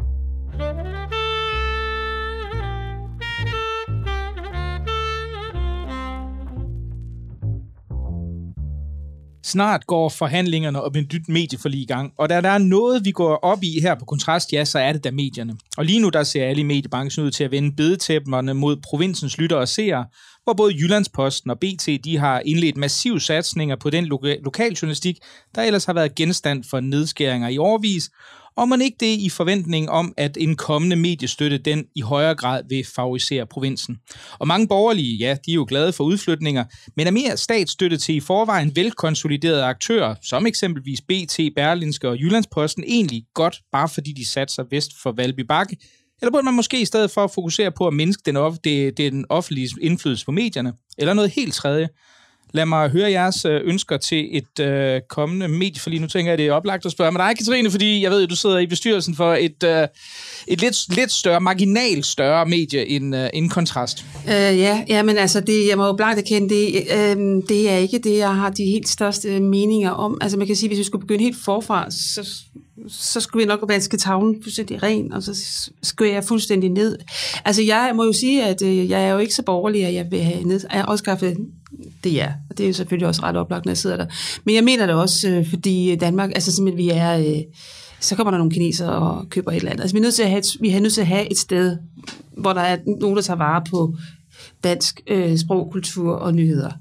Snart går forhandlingerne om en nyt medieforlig i gang, og da der er noget, vi går op i her på Kontrast, ja, så er det da medierne. Og lige nu der ser alle i mediebranchen ud til at vende bedetæpperne mod provinsens lyttere og seere, hvor både Jyllandsposten og B T de har indledt massive satsninger på den loka- lokaljournalistik, der ellers har været genstand for nedskæringer i årevis, og man ikke det i forventning om, at en kommende mediestøtte den i højere grad vil favorisere provinsen. Og mange borgerlige, ja, de er jo glade for udflytninger, men er mere statsstøtte til i forvejen velkonsoliderede aktører, som eksempelvis B T, Berlingske og Jyllandsposten, egentlig godt, bare fordi de satser vest for Valby Bakke? Eller burde man måske i stedet for at fokusere på at mindske den, off- det, den offentlige indflydelse på medierne? Eller noget helt tredje? Lad mig høre jeres ønsker til et øh, kommende medieforlig. Nu tænker jeg, det er oplagt at spørge med dig, Katrine, fordi jeg ved, at du sidder i bestyrelsen for et, øh, et lidt, lidt større, marginalt større medie end, øh, end Kontrast. Øh, ja, ja, men altså, det, jeg må jo blankt erkende, det, øh, det er ikke det, jeg har de helt største meninger om. Altså man kan sige, hvis vi skulle begynde helt forfra, så, så skulle vi nok vaske tavlen fuldstændig ren, og så skulle jeg fuldstændig ned. Altså jeg må jo sige, at øh, jeg er jo ikke så borgerlig, at jeg vil have ned, at afskaffe det er, og det er jo selvfølgelig også ret oplagt, når jeg sidder der. Men jeg mener det også, øh, fordi Danmark, altså simpelthen vi er, øh, så kommer der nogle kinesere og køber et eller andet. Altså vi er nødt til at have et, vi er nødt til at have et sted, hvor der er nogen, der tager vare på dansk øh, sprog, kultur og nyheder.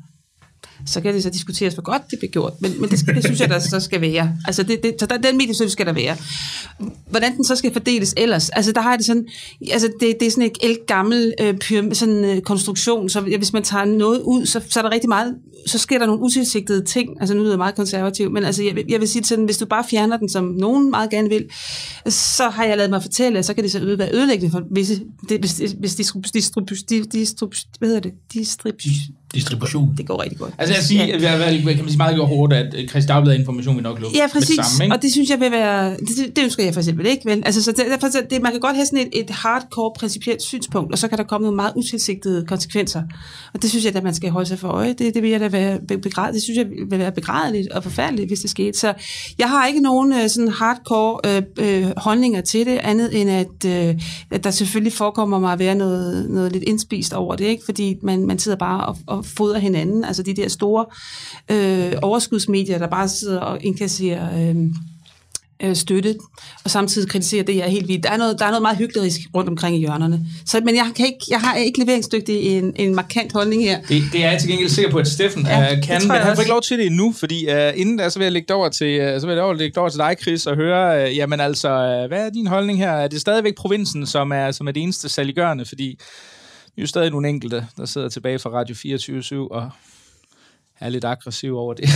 Så kan det så diskuteres, hvor godt det bliver gjort, men, men det, skal, det synes jeg, der så skal være. Altså det, det, så der, den mediestøtte skal der være. Hvordan den så skal fordeles ellers, altså der har jeg det sådan, altså det, det er sådan en ældgammel øh, pyramide, sådan øh, konstruktion, så hvis man tager noget ud, så, så er der rigtig meget, så sker der nogle utilsigtede ting, altså nu er det meget konservativt, men altså jeg, jeg vil sige sådan, hvis du bare fjerner den, som nogen meget gerne vil, så har jeg lavet mig fortælle, så kan det så være ødelæggende for visse, det, hvis, hvis distrib, distrib, distrib, distrib, hvad hedder det? Distrib, Distribution. Det går rigtig godt. Altså jeg siger, at jeg kan man sige meget hårdt, at Kristi Dagblad Information vil nok lukke. Ja, præcis, med samme, og det synes jeg vil være, det, det ønsker jeg for eksempel ikke, vel? Altså, så det, det, man kan godt have sådan et, et hardcore principielt synspunkt, og så kan der komme nogle meget utilsigtede konsekvenser, og det synes jeg, at man skal holde sig for øje. Det, det vil jeg da være begrædet, det synes jeg vil være begrædeligt og forfærdeligt, hvis det skete. Så jeg har ikke nogen sådan hardcore øh, øh, holdninger til det, andet end at, øh, at der selvfølgelig forekommer mig at være noget, noget lidt indspist over det, ikke? Fordi man, man sidder bare og, og fodrer hinanden, altså de der store øh, overskudsmedier, der bare sidder og inkasserer øh, øh, støtte, og samtidig kritiserer det, jeg er helt vildt. Der er noget, der er noget meget hyggeligt rundt omkring i hjørnerne. Så, men jeg, kan ikke, jeg har ikke leveringsdygtig en, en markant holdning her. Det, det er jeg til gengæld sikker på, at Steffen ja, uh, kan, men han får ikke lov til det endnu, fordi uh, inden da, så vil jeg lægge over til, uh, så vil jeg lægge over til dig, Chris, og høre, uh, jamen altså, uh, hvad er din holdning her? Er det stadigvæk provinsen, som er, som er det eneste saliggørende? Fordi vi er jo stadig nogle enkelte, der sidder tilbage fra Radio fireogtyve syv og er lidt aggressiv over det.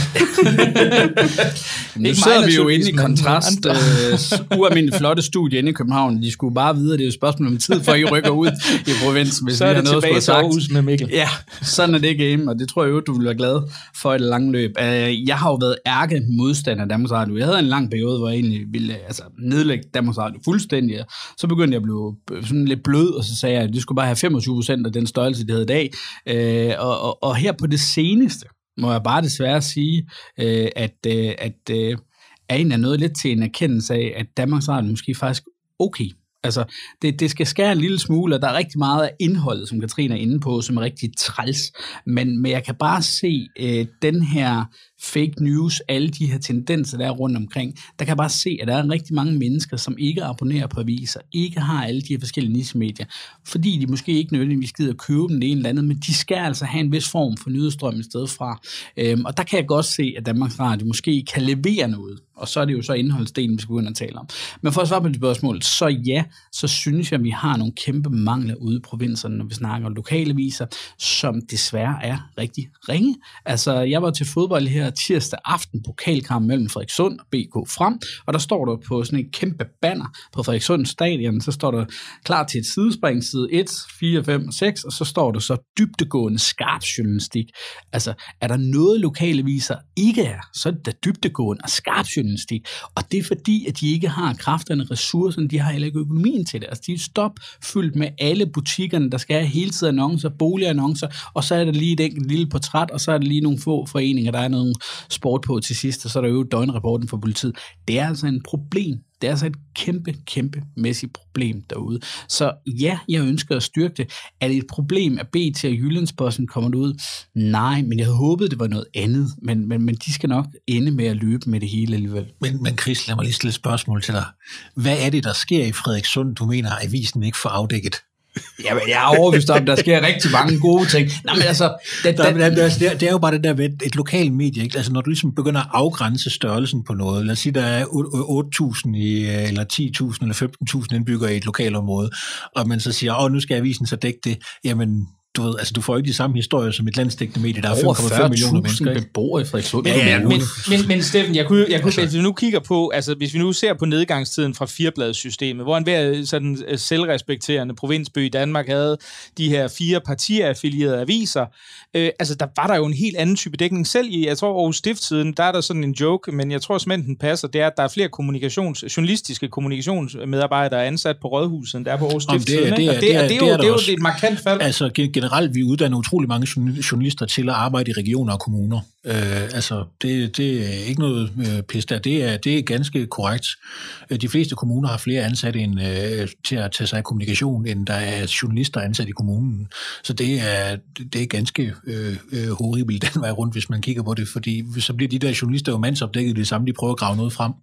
Nu sidder vi jo inde i Kontrast, øh, ualmindeligt flotte studie inde i København. De skulle bare vide, at det er jo et spørgsmål om tid, for I rykker ud i provinsen. Hvis så er det tilbage til Aarhus med Mikkel. Ja, sådan er det game, og det tror jeg jo, du vil være glad for i det lange løb. Jeg har jo været ærke modstander af Danmarks Radio. Jeg havde en lang periode, hvor jeg egentlig ville altså, nedlægge Danmarks Radio fuldstændig. Så begyndte jeg at blive sådan lidt blød, og så sagde jeg, at det skulle bare have femogtyve procent af den størrelse, det havde i dag. Øh, og, og, og her på det seneste, må jeg bare desværre sige, øh, at, øh, at øh, er en er noget lidt til en erkendelse af, at Danmarks Radio måske faktisk okay. Altså, det, det skal skære en lille smule, og der er rigtig meget af indholdet, som Katrine er inde på, som er rigtig træls. Men, men jeg kan bare se øh, den her fake news, alle de her tendenser, der er rundt omkring, der kan jeg bare se, at der er rigtig mange mennesker, som ikke abonnerer på aviser, ikke har alle de her forskellige niche-medier, fordi de måske ikke nødvendigvis gider at købe dem det ene eller andet, men de skal altså have en vis form for nyhedsstrøm i stedet fra. Øhm, og der kan jeg godt se, at Danmarks Radio måske kan levere noget, og så er det jo så indholdsdelen, vi skal gå ind og tale om. Men for at svare på det spørgsmål, så ja, så synes jeg, at vi har nogle kæmpe mangler ude i provinserne, når vi snakker om lokalaviser, som desværre er rigtig ringe. Altså, jeg var til fodbold her tirsdag aften, pokalkamp mellem Frederikssund og B K Frem, og der står der på sådan en kæmpe banner på Frederikssund stadion, så står der klar til et sidespring, side et, fire, fem og seks, og så står der så dybdegående skarp journalistik. Altså, er der noget lokalaviser ikke er, så er det da dybdegående og skarp journalistik, og det er fordi, at de ikke har kræfterne, ressourcerne, de har heller ikke økonomien til det. Altså, de er stopfyldt med alle butikkerne, der skal have hele tiden annoncer, boligannoncer, og så er der lige et enkelt lille portræt, og så er der lige nogle få foreninger, der er nogle sport på til sidst, og så er der jo døgnrapporten for politiet. Det er altså en problem. Det er altså et kæmpe, kæmpe mæssigt problem derude. Så ja, jeg ønsker at styrke det. Er det et problem, at B T og Jyllandsposten kommer ud? Nej, men jeg havde håbet, det var noget andet. Men, men, men de skal nok ende med at løbe med det hele alligevel. Men, men Chris, lad mig lige stille et spørgsmål til dig. Hvad er det, der sker i Frederikssund, du mener, at avisen ikke får afdækket? Jamen, jeg er overbevist om, der sker rigtig mange gode ting. Nej, men altså... Det, det, det, det, det er jo bare det der ved et lokalt medie, ikke? Altså, når du ligesom begynder at afgrænse størrelsen på noget, lad os sige, der er otte tusind i, eller ti tusind eller femten tusind indbyggere i et lokalområde, og man så siger, åh, nu skal avisen så dække det, jamen... Du ved, altså du får ikke de samme historier som et landsdækkende medie, der er fem komma fem millioner mennesker. Over beboere i Frederikssund. Ja, ja, men, men, men Steffen, jeg kunne, jeg kunne, hvis vi nu kigger på, altså hvis vi nu ser på nedgangstiden fra firebladssystemet, hvor enhver sådan selvrespekterende provinsby i Danmark havde de her fire partiaffilierede aviser, øh, altså der var der jo en helt anden type dækning. Selv i, jeg tror Aarhus Stiftstiden, der er der sådan en joke, men jeg tror simpelthen den passer, det er, at der er flere kommunikations, journalistiske kommunikationsmedarbejdere ansat på Rådhuset, end der er på Aarhus Stiftstiden. Og det er jo et markant fald. Altså generelt, vi uddanner utrolig mange journalister til at arbejde i regioner og kommuner. Øh, altså, det, det er ikke noget øh, pis der. Det er, det er ganske korrekt. De fleste kommuner har flere ansatte end, øh, til at tage sig af kommunikation, end der er journalister ansat i kommunen. Så det er, det er ganske øh, øh, horribelt den vej rundt, hvis man kigger på det, fordi så bliver de der journalister jo mandsopdækket det samme, de prøver at grave noget frem.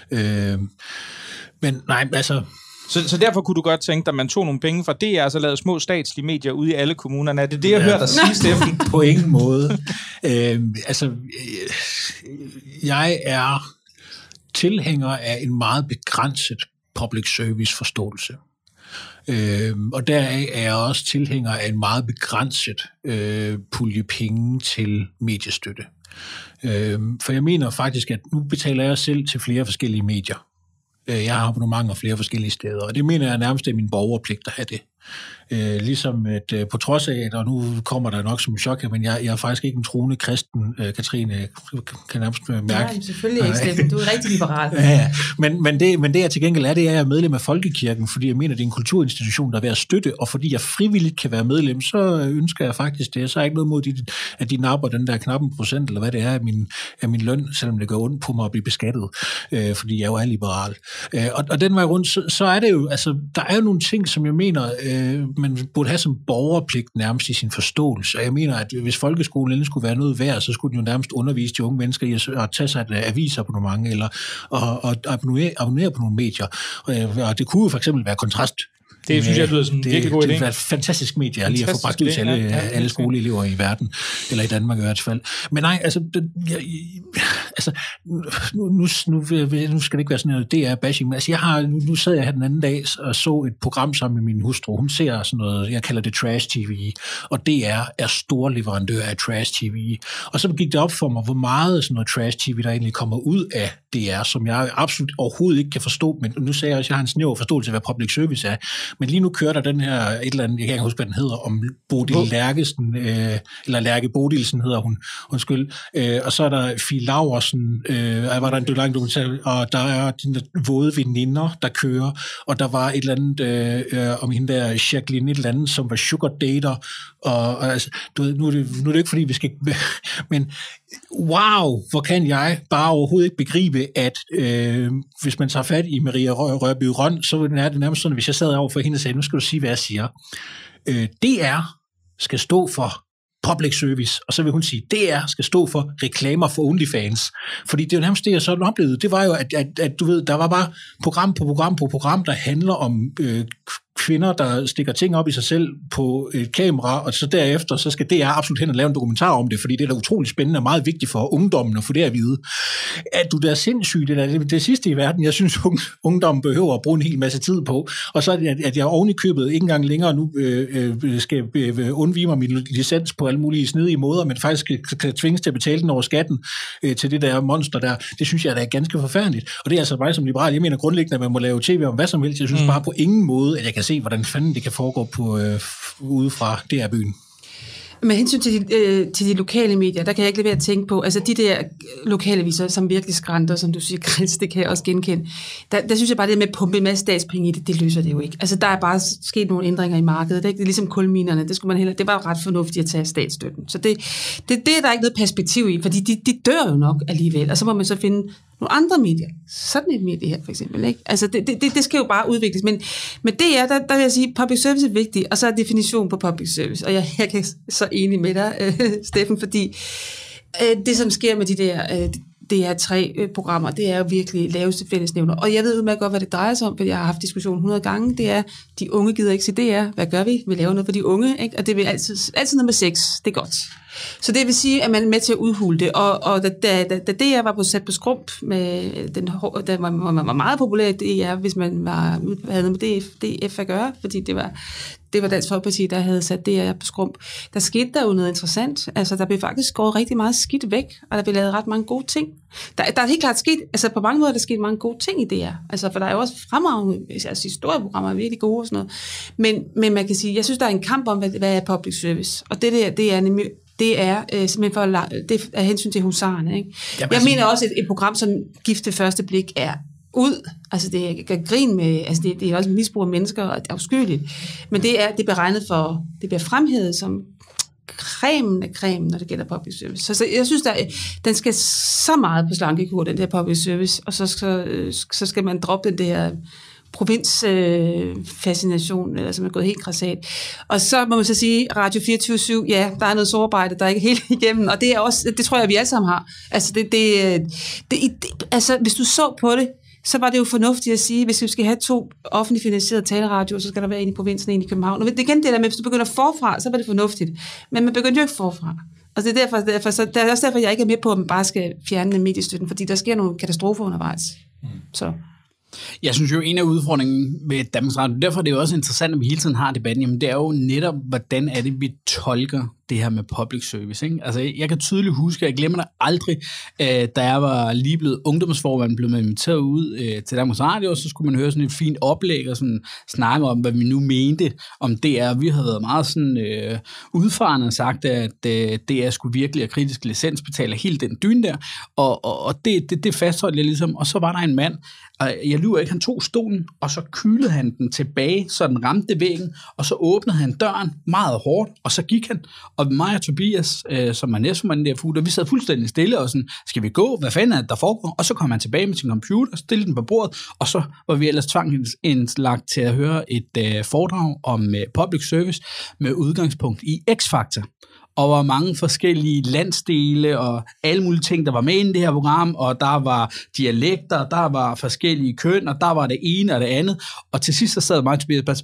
Øh, men nej, altså... Så, så derfor kunne du godt tænke dig, at man tog nogle penge fra D R, så lavede små statslige medier ude i alle kommunerne. Er det det, jeg ja. hørte dig sige, Steffen? På ingen måde. øh, altså, øh, jeg er tilhænger af en meget begrænset public service forståelse. Øh, og deraf er jeg også tilhænger af en meget begrænset øh, pulje penge til mediestøtte. Øh, for jeg mener faktisk, at nu betaler jeg selv til flere forskellige medier. Jeg har abonnementer flere forskellige steder, og det mener jeg nærmest er min borgerpligt at have det. Øh, ligesom at øh, på trods af, at og nu kommer der nok som en chok, men jeg, jeg er faktisk ikke en troende kristen, øh, Katrine, kan nærmest mærke. Nej, selvfølgelig ikke, Steffen. Du er rigtig liberal. Ja, men, men, det, men det jeg til gengæld er, det er, at jeg er medlem af Folkekirken, fordi jeg mener, det er en kulturinstitution, der er ved at støtte, og fordi jeg frivilligt kan være medlem, så ønsker jeg faktisk det. Så er ikke noget mod, at de napper den der knappen procent, eller hvad det er, af min, af min løn, selvom det gør ondt på mig at blive beskattet, øh, fordi jeg jo er liberal. Øh, og, og den vej rundt, så, så er det jo, altså, der er jo nogle ting, som jeg mener, øh, man burde have som borgerpligt nærmest i sin forståelse. Og jeg mener, at hvis folkeskolen endelig skulle være noget værd, så skulle den jo nærmest undervise de unge mennesker i at tage sig et avisabonnement, eller at, at abonnere, abonnere på nogle medier. Og det kunne jo for eksempel være Kontrast. Det synes jeg lyder som en virkelig god idé. Det er et fantastisk medie, jeg lige har fået bragt ud til alle, ja, ja, alle skoleelever i verden, eller i Danmark i hvert fald. Men nej, altså, det, jeg, altså altså, nu, nu, nu, nu skal det ikke være sådan noget D R-bashing, men altså, jeg har, nu, nu sad jeg her den anden dag og så et program sammen med min hustru. Hun ser sådan noget, jeg kalder det trash-T V, og D R er stor leverandør af trash-T V. Og så gik det op for mig, hvor meget sådan noget trash-T V, der egentlig kommer ud af D R, som jeg absolut overhovedet ikke kan forstå, men nu sagde jeg også, at jeg har en snæver forståelse af, hvad public service er. Men lige nu kører der den her, et eller andet, jeg kan ikke huske, hvad den hedder, om Bodil Lærkesen, øh, eller Lærke Bodilsen hedder hun, undskyld. Øh, og så er der Fie Laursen, øh, var der en lang dokumentar, og der er de der våde veninder, der kører, og der var et eller andet øh, om hende der Jacqueline et eller andet, som var sugar dater, og, og altså, du ved, nu er, det, nu er det ikke, fordi vi skal, men wow, hvor kan jeg bare overhovedet ikke begribe, at øh, hvis man tager fat i Maria Rørby Røn, så er det nærmest sådan, hvis jeg sad over for hende og sagde, nu skal du sige, hvad jeg siger. Øh, D R skal stå for public service, og så vil hun sige, D R skal stå for reklamer for OnlyFans. Fordi det er jo nærmest det, jeg sådan oplevede. Det var jo, at, at, at du ved, der var bare program på program på program, der handler om øh, kvinder, der stikker ting op i sig selv på et kamera, og så derefter, så skal D R absolut hen og lave en dokumentar om det, fordi det er da utrolig spændende og meget vigtigt for ungdommen at få det at vide. At du der er sindssyg, det er det, det sidste i verden, jeg synes, ungdommen behøver at bruge en hel masse tid på, og så at, at jeg oven i købet ikke engang længere nu øh, øh, skal øh, undvige mig min licens på alle mulige snedige måder, men faktisk skal, skal tvinges til at betale den over skatten øh, til det der monster der. Det synes jeg, der er ganske forfærdeligt. Og det er altså bare som liberal. Jeg mener grundlæggende, at man må lave tv om hvad som helst. Jeg synes mm. bare på ingen måde, at jeg kan se, hvordan fanden det kan foregå på, øh, ude fra D R-byen. Med hensyn til de, øh, til de lokale medier, der kan jeg ikke lade være at tænke på, altså de der lokale aviser, som virkelig skrænter, som du siger, Chris, det kan jeg også genkende. Der, der synes jeg bare, det med at pumpe en masse statspenge i det, det løser det jo ikke. Altså der er bare sket nogle ændringer i markedet, det er, ikke? Det er ligesom kulminerne, det skulle man heller, det var ret fornuftigt at tage statsstøtten. Så det, det, det er der ikke noget perspektiv i, fordi de, de dør jo nok alligevel, og så må man så finde nogle andre medier. Sådan et medie her, for eksempel. Ikke? Altså, det, det, det skal jo bare udvikles. Men, men det er, der, der vil jeg sige, public service er vigtigt, og så er definition på public service. Og jeg, jeg er så enig med dig, øh, Steffen, fordi øh, det, som sker med de der øh, D R tre-programmer, det er jo virkelig laveste fællesnævner. Og jeg ved udmærket godt, hvad det drejer sig om, fordi jeg har haft diskussion hundrede gange. Det er, de unge gider ikke se D R. Hvad gør vi? Vi laver noget for de unge, ikke? Og det vil altid, altid noget med sex. Det er godt. Så det vil sige, at man er med til at udhule det. Og, og da, da, da D R var på sat på skrump, med den, der var, var, var meget populær D R, hvis man var, havde noget med D F, D F at gøre, fordi det var, det var Dansk Folkeparti, der havde sat D R på skrump. Der skete der jo noget interessant. Altså, der blev faktisk skåret rigtig meget skidt væk, og der blev lavet ret mange gode ting. Der, der er helt klart sket, altså på mange måder, der er sket mange gode ting i D R. Altså, for der er jo også fremragende, altså historieprogrammer er virkelig gode og sådan noget. Men, men man kan sige, jeg synes, der er en kamp om, hvad, hvad er public service. Og det der, det er nemlig det er øh, simpelthen for at, det er hensyn til husarerne. Ikke? Jamen, jeg mener også, at et, et program som Gift ved første blik er ud. Altså det er grin med, altså det, det er også misbrug af mennesker, og det er afskyeligt. Men det er, det er beregnet for, det bliver fremhævet som cremen af cremen, når det gælder public service. Så, så jeg synes, der, den skal så meget på slankekur, den der public service, og så skal, så skal man droppe den der provinsfascination, øh, eller som er gået helt krassat. Og så må man så sige, Radio fireogtyve syv, ja, der er noget sårarbejde, der er ikke helt igennem, og det er også, det tror jeg, vi alle sammen har. Altså, det, det, det, det, altså, hvis du så på det, så var det jo fornuftigt at sige, hvis vi skal have to offentligt finansierede taleradioer, så skal der være en i provinsen og en i København. Og det igen det der med, hvis du begynder forfra, så var det fornuftigt. Men man begynder jo ikke forfra. Og det er derfor, derfor så, det er også derfor, jeg ikke er med på, at man bare skal fjerne mediestøtten, fordi der sker nogle katastrofer undervejs. Så... Jeg synes jo, en af udfordringen med Danmarks Radio, derfor er det jo også interessant, at vi hele tiden har debatten, jamen det er jo netop, hvordan er det, vi tolker det her med public service. Ikke? Altså, jeg kan tydeligt huske, jeg glemmer det aldrig, øh, da jeg var lige blevet ungdomsformand, blev man inviteret ud øh, til Danmarks Radio, og så skulle man høre sådan et fint oplæg og sådan snakke om, hvad vi nu mente om D R. Vi havde været meget sådan øh, udfarende og sagt, at øh, D R skulle virkelig have kritisk licensbetale hele den dyne der, og, og, og det, det, det fastholdt jeg ligesom, og så var der en mand, og jeg lyver ikke, han tog stolen, og så kylede han den tilbage, så den ramte væggen, og så åbnede han døren meget hårdt, og så gik han. Og mig og Tobias, øh, som er næstformanden der fugl, vi sad fuldstændig stille og sådan, skal vi gå? Hvad fanden er det, der foregår? Og så kom han tilbage med sin computer, stillede den på bordet, og så var vi ellers tvangindlagt til at høre et øh, foredrag om øh, public service med udgangspunkt i X-Factor. Og var mange forskellige landsdele og alle mulige ting, der var med i det her program, og der var dialekter, der var forskellige køn, og der var det ene og det andet. Og til sidst så sad mig og Tobias bare tilbage,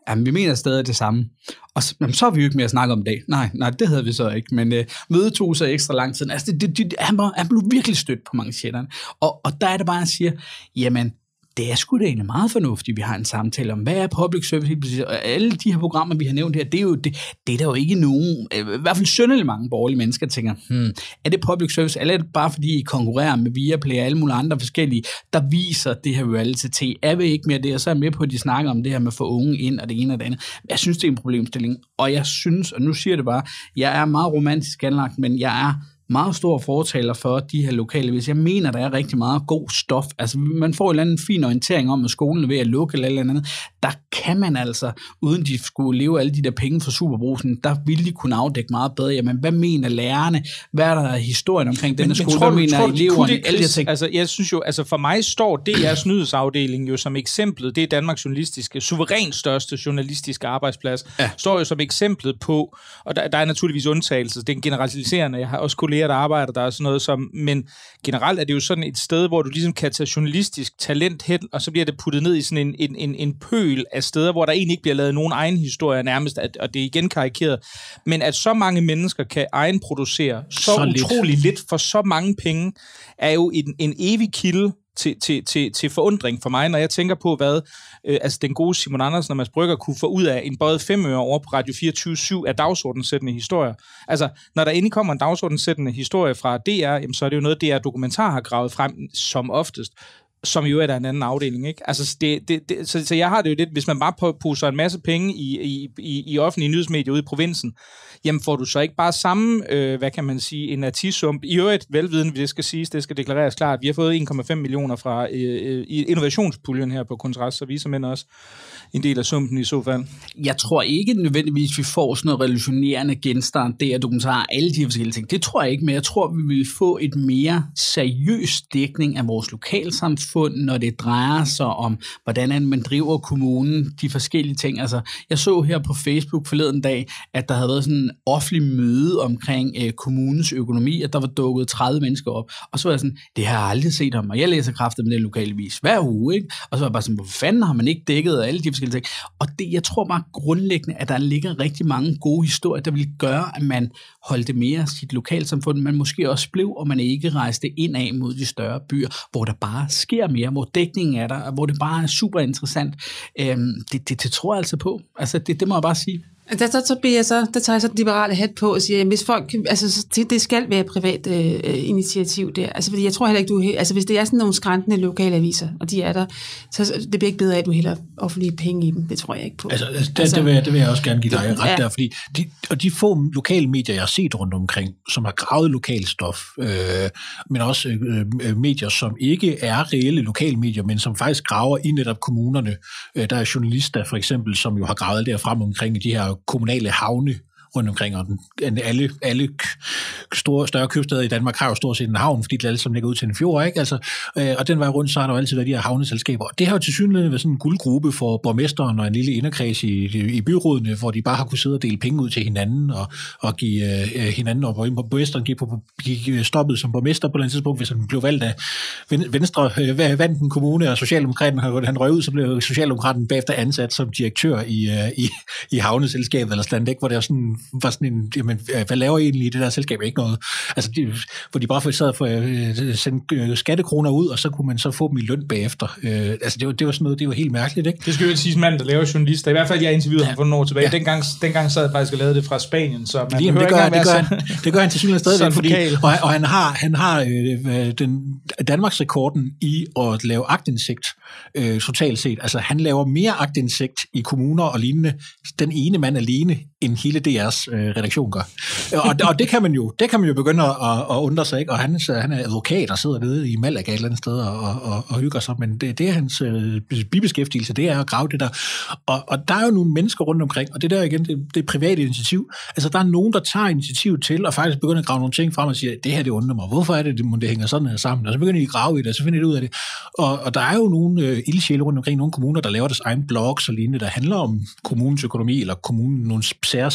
jamen, vi mener stadig det samme. Og så, jamen, så har vi jo ikke mere at snakke om det. Nej, nej, det havde vi så ikke. Men øh, mødet tog så ekstra lang tid. Altså, det, det, det, han, var, han blev virkelig stødt på manchetterne. Og, og der er det bare, at han siger, jamen, det er sgu da egentlig meget fornuftigt, vi har en samtale om, hvad er public service, og alle de her programmer, vi har nævnt her, det er jo, det, det er der jo ikke nogen, i hvert fald synderligt mange borgerlige mennesker, der tænker, hmm, er det public service, eller er det bare fordi I konkurrerer med Viaplay og alle mulige andre forskellige, der viser det her reality, er vi ikke mere det, og så er jeg med på, at de snakker om det her med at få unge ind, og det ene og det andet. Jeg synes, det er en problemstilling, og jeg synes, og nu siger jeg det bare, jeg er meget romantisk anlagt, men jeg er meget stor fortaler for de her lokale aviser. Jeg mener, der er rigtig meget god stof. Altså, man får en eller anden fin orientering om, at skolen er ved at lukke eller eller andet. Der kan man altså, uden de skulle leve alle de der penge for Superbrusen, der ville de kunne afdække meget bedre. Jamen, hvad mener lærerne? Hvad er der historien omkring denne skole? Hvad mener eleverne? Alle de ting. Altså, jeg synes jo, altså for mig står D R's nyhedsafdeling jo som eksemplet, det er Danmarks journalistiske, suverænt største journalistiske arbejdsplads, ja. Står jo som eksemplet på, og der, der er naturligvis undtagelser, det er generaliserende, jeg har også kolleger, der arbejder der og sådan noget som, men generelt er det jo sådan et sted, hvor du ligesom kan tage journalistisk talent hen, og så bliver det puttet ned i sådan en, en, en, en pøl af steder, hvor der egentlig ikke bliver lavet nogen egen historie nærmest, at, og det er igen karikeret, men at så mange mennesker kan egenproducere så, så utrolig lidt. lidt for så mange penge, er jo en, en evig kilde Til, til, til, til forundring for mig, når jeg tænker på, hvad øh, altså den gode Simon Andersen og Mads Brygger kunne få ud af en både fem øre over på Radio fireogtyve syv af dagsordensættende historier. Altså, når der endelig kommer en dagsordensættende historie fra D R, jamen, så er det jo noget, D R Dokumentar har gravet frem som oftest, som jo er der en anden afdeling, ikke? Altså, det, det, det, så, så jeg har det jo lidt, hvis man bare poser en masse penge i, i, i, i offentlige nyhedsmedier ude i provinsen, jamen får du så ikke bare samme, øh, hvad kan man sige, en artisump, i øvrigt velviden, det skal siges, det skal deklareres klart, vi har fået en komma fem millioner fra øh, i innovationspuljen her på Kontrast, så viser man også en del af sumpen i så fald. Jeg tror ikke nødvendigvis, vi får sådan noget revolutionerende genstand, det er dokumentar, alle de forskellige ting. Det tror jeg ikke, men jeg tror, vi vil få et mere seriøst dækning af vores lokalsamfund, når det drejer sig om, hvordan man driver kommunen, de forskellige ting. Altså, jeg så her på Facebook forleden dag, at der havde været sådan en offentlig møde omkring øh, kommunens økonomi, at der var dukket tredive mennesker op, og så var jeg sådan, det har jeg aldrig set om, og jeg læser kraftigt med den lokale vis hver uge, ikke? Og så var jeg bare sådan, hvor fanden har man ikke dækket af alle de forskellige ting? Og det, jeg tror bare grundlæggende, at der ligger rigtig mange gode historier, der vil gøre, at man holdte mere sit lokalsamfund, man måske også blev, og man ikke rejste ind af mod de større byer, hvor der bare sker mere, hvor dækningen er der, og hvor det bare er super interessant. Øhm, det, det, det tror jeg altså på. Altså, det, det må jeg bare sige. Der, der, så bliver jeg så, der tager jeg så den liberale hat på og siger, at hvis folk, altså det skal være privat øh, initiativ der. Altså fordi jeg tror heller ikke, du, altså hvis det er sådan nogle skræntende lokale aviser, og de er der, så det bliver ikke bedre af, at du hælder offentlige penge i dem. Det tror jeg ikke på. Altså, det, altså det, vil jeg, det vil jeg også gerne give dig ret ja. der, fordi de, og de få lokale medier, jeg har set rundt omkring, som har gravet lokalstof, øh, men også øh, medier, som ikke er reelle lokale medier, men som faktisk graver i netop kommunerne. Øh, der er journalister for eksempel, som jo har gravet der frem omkring de her kommunale havne rundt omkring, og den, alle, alle store, større købsteder i Danmark har jo stort set en havn, fordi det alle som ligger ud til en fjord, ikke? Altså, øh, og den vej rundt, så har der jo altid været de her havneselskaber. Og det har jo til synligheden været sådan en guldgruppe for borgmesteren og en lille inderkreds i, i byrådene, hvor de bare har kunnet sidde og dele penge ud til hinanden, og, og give øh, hinanden, og borgmesteren gik, på, gik stoppet som borgmester på et tidspunkt, hvis han blev valgt af Venstre, øh, vandt en kommune, og Socialdemokraten, han røg ud, så blev Socialdemokraten bagefter ansat som direktør i, øh, i, i havneselskabet, eller sådan, ikke? Hvor det er sådan var sådan en, jamen, hvad laver I egentlig i det der selskab? Ikke noget. Altså, de, hvor de bare sad for at øh, sende øh, skattekroner ud, og så kunne man så få dem i løn bagefter. Øh, altså, det var, det var sådan noget, det var helt mærkeligt, ikke? Det skal jo ikke sige mand, der laver journalister. I hvert fald, jeg interviewede ja. ham for nogle år tilbage. Ja. Dengang, dengang sad jeg faktisk og lavede det fra Spanien, så man Jamen, det, gør, det, gør han, det gør han til synligheden stadigvæk, fordi, og, og han har, han har øh, den Danmarks rekorden i at lave aktindsigt øh, totalt set. Altså, han laver mere aktindsigt i kommuner og lignende, den ene mand alene, end hele D R's øh, redaktion gør. Og, og det kan man jo, det kan man jo begynde at, at undre sig, ikke? Og han, han er advokat og sidder nede i Malaga et eller andet sted og, og, og hygger sig, men det, det er hans øh, bibeskæftigelse, det er at grave det der. Og, og der er jo nogle mennesker rundt omkring, og det der igen, det, det er private initiativ. Altså der er nogen, der tager initiativ til og faktisk begynder at grave nogle ting frem og siger, det her det undrer mig, hvorfor er det, det, det hænger sådan her sammen? Og så begynder de at grave i det, og så finder de ud af det. Og, og der er jo nogle øh, ildsjæle rundt omkring, nogle kommuner, der laver deres egen blogs og lignende, der handler om kommunens økonomi eller kommunen, nogle særsager,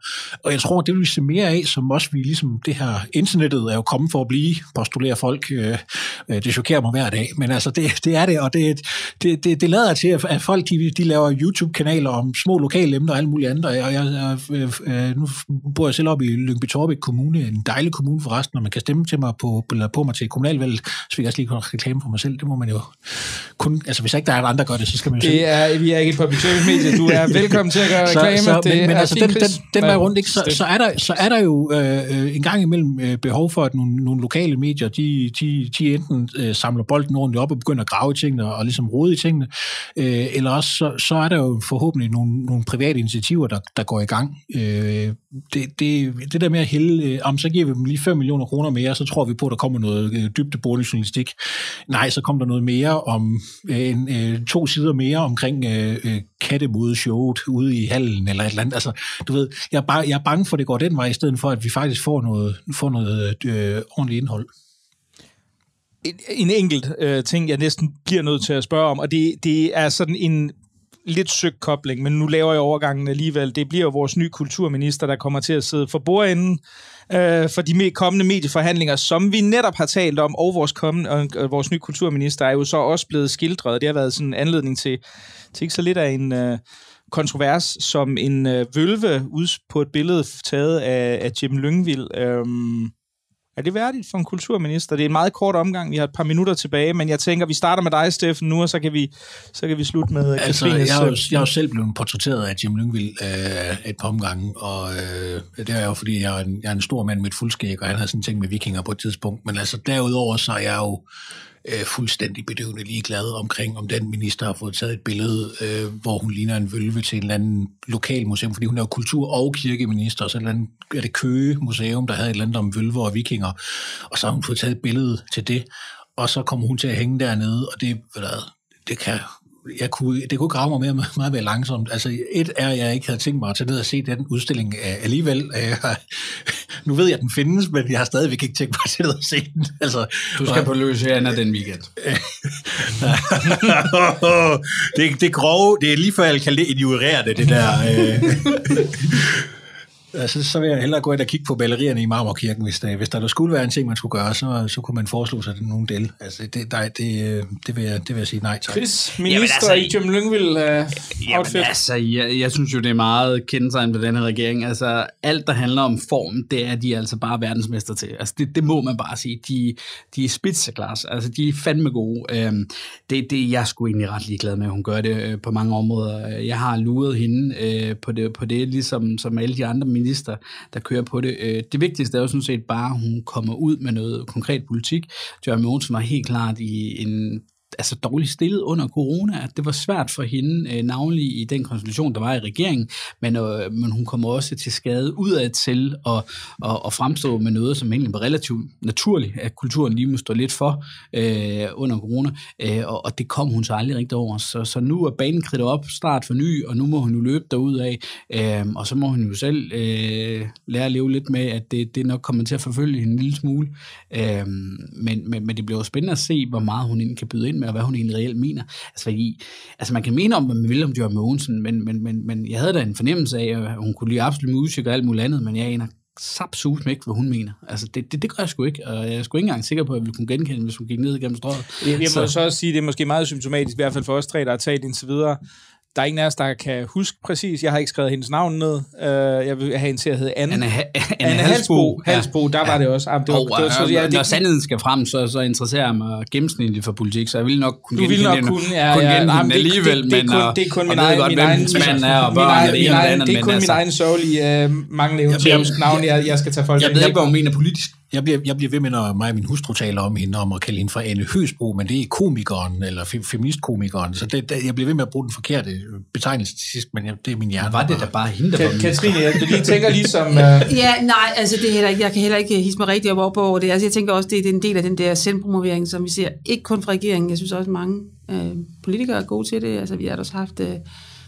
og jeg tror, det vil vi se mere af, som også vi ligesom, det her internettet er jo kommet for at blive, postulerer folk, øh, det chokerer mig hver dag, men altså, det, det er det, og det, det, det, det lader til, at folk, de, de laver YouTube-kanaler om små lokale emner og alt muligt andet, og jeg, jeg, jeg, nu bor jeg selv op i Lyngby-Taarbæk Kommune, en dejlig kommune forresten, og man kan stemme til mig på, eller på mig til kommunalvalget, så vil jeg også lige kunne reklame for mig selv, det må man jo kun, altså hvis ikke der er andre, der gør det, så skal man jo det er, vi er ikke et public service medie, du er velkommen til at gøre reklame. Så, så, det men, men er altså, den, den, den vej rundt, ikke? Så, så, er der, så er der jo øh, en gang imellem øh, behov for, at nogle, nogle lokale medier, de, de, de enten øh, samler bolden ordentligt op og begynder at grave i tingene og ligesom rode i tingene, øh, eller også så, så er der jo forhåbentlig nogle, nogle private initiativer, der, der går i gang. Øh, det, det, det der med at hælde, øh, om så giver vi dem lige fem millioner kroner mere, så tror vi på, at der kommer noget øh, dybdeborende journalistik. Nej, så kommer der noget mere om øh, en, øh, to sider mere omkring øh, øh, kattemodeshowet ude i hallen eller et eller andet. Altså, du ved, jeg er, bare, jeg er bange for, at det går den vej, i stedet for, at vi faktisk får noget, får noget øh, ordentligt indhold. En, en enkelt øh, ting, jeg næsten bliver nødt til at spørge om, og det, det er sådan en lidt søgt kobling, men nu laver jeg overgangen alligevel. Det bliver jo vores nye kulturminister, der kommer til at sidde for bordenden øh, for de kommende medieforhandlinger, som vi netop har talt om, og vores, kommende, og vores nye kulturminister er jo så også blevet skildret. Det har været sådan en anledning til, til ikke så lidt af en øh, kontrovers, som en øh, vølve ude på et billede taget af, af Jim Lyngvild. Øhm, Er det værdigt for en kulturminister? Det er en meget kort omgang. Vi har et par minutter tilbage, men jeg tænker, vi starter med dig, Steffen, nu, og så kan vi, så kan vi slutte med altså, jeg er, jo, jeg er jo selv blevet portrætteret af Jim Lyngvild øh, et par omgange, og øh, det er jo, fordi jeg er, en, jeg er en stor mand med et fuldskæg, og han havde sådan ting med vikinger på et tidspunkt. Men altså, derudover så er jeg jo øh, fuldstændig bedøvende ligeglad omkring, om den minister har fået taget et billede, øh, hvor hun ligner en vølve til en eller anden lokal museum, fordi hun er jo kultur- og kirkeminister, og så anden, er det Køge Museum, der havde et eller andet om vølver og vikinger, og så har hun fået taget et billede til det, og så kommer hun til at hænge dernede, og det, det kan... Jeg kunne, det kunne grave mig mere meget mere langsomt. Altså, et er, at jeg ikke havde tænkt mig at tage ned og se den udstilling alligevel. Nu ved jeg, at den findes, men jeg har stadigvæk ikke tænkt mig at tage ned og se den. Altså, du skal og, på Louisiana den weekend. det, det grove, det er lige før, jeg kalder det ignorerende, det der... Altså, så vil jeg hellere gå ind og kigge på malerierne i Marmorkirken, hvis der, hvis der skulle være en ting, man skulle gøre, så, så kunne man foreslå sig nogle del. Altså, det, der, det, det, vil jeg, det vil jeg sige nej til. Chris, minister i Jim Lyngvild-outfit. Jamen altså, jeg, jeg synes jo, det er meget kendetegn på denne regering. Altså, alt, der handler om form, det er de altså bare verdensmester til. Altså, det, det må man bare sige. De, de er spidseklass. Altså, de er fandme gode. Øhm, det, det jeg er sgu egentlig ret ligeglad med, at hun gør det øh, på mange områder. Jeg har luret hende øh, på, det, på det, ligesom som alle de andre minister, der kører på det. Det vigtigste er jo sådan set bare, at hun kommer ud med noget konkret politik. Joy Mogensen var helt klart i en altså dårligt stillet under corona, at det var svært for hende, øh, navnlig i den konstellation, der var i regeringen, men, øh, men hun kommer også til skade udad til at, at, at fremstå med noget, som egentlig var relativt naturligt, at kulturen lige må stå lidt for øh, under corona, øh, og, og det kom hun så aldrig rigtig over. Så, så nu er banen kridtet op, start for ny, og nu må hun jo løbe derudad, øh, og så må hun jo selv øh, lære at leve lidt med, at det, det nok kommer til at forfølge hende en lille smule, øh, men, men, men det bliver jo spændende at se, hvor meget hun egentlig kan byde ind med, og hvad hun egentlig reelt mener. Altså, fordi, altså man kan mene om, hvad man vil om Joy Mogensen, men, men, men, men jeg havde da en fornemmelse af, at hun kunne lide absolut musik og alt muligt andet, men jeg aner sapsus med ikke, hvad hun mener. Altså, det, det, det gør jeg sgu ikke, og jeg er sgu ikke engang sikker på, at jeg ville kunne genkende, hvis hun gik ned gennem strøget. Jeg, jeg må så. så også sige, at det er måske meget symptomatisk, i hvert fald for os tre, der har talt indtil videre. Der er ingen af os, der kan huske præcis. Jeg har ikke skrevet hendes navn ned. Uh, jeg vil have hende til at hedde Anne. Anne, ha- Anne, Anne Halsbo. Halsbo, der ja. var det også. Ah, det var, oh, det var, så, ja, når det, sandheden skal frem, så, så interesserer jeg mig gennemsnitligt for politik, så jeg vil nok kunne du vil nok kunne, ja, kunne ja, ja, ja, alligevel, det, det, det, men det, det er kun min egen, egen, min egen, mand er, og børn, min egen, det er kun min egen sørgelige uh, mange eventyrske navn, jeg, jeg skal tage folk. Jeg ved ikke, hvad hun mener politisk. Jeg bliver, jeg bliver ved med, når mig og min hustru taler om hende, om at kalde hende for Anne Høsbro, men det er komikeren, eller feministkomikeren, så det, jeg bliver ved med at bruge den forkerte betegnelse til sidst, men jeg, det er min hjerne. Var det da bare hende, der var min? Katrine, jeg lige tænker ligesom... Uh... Ja, nej, altså det er heller ikke, jeg kan heller ikke hisse mig rigtig op over det. Altså jeg tænker også, det er en del af den der selvpromovering, som vi ser, ikke kun fra regeringen, jeg synes også mange øh, politikere er gode til det. Altså vi har også haft... Øh,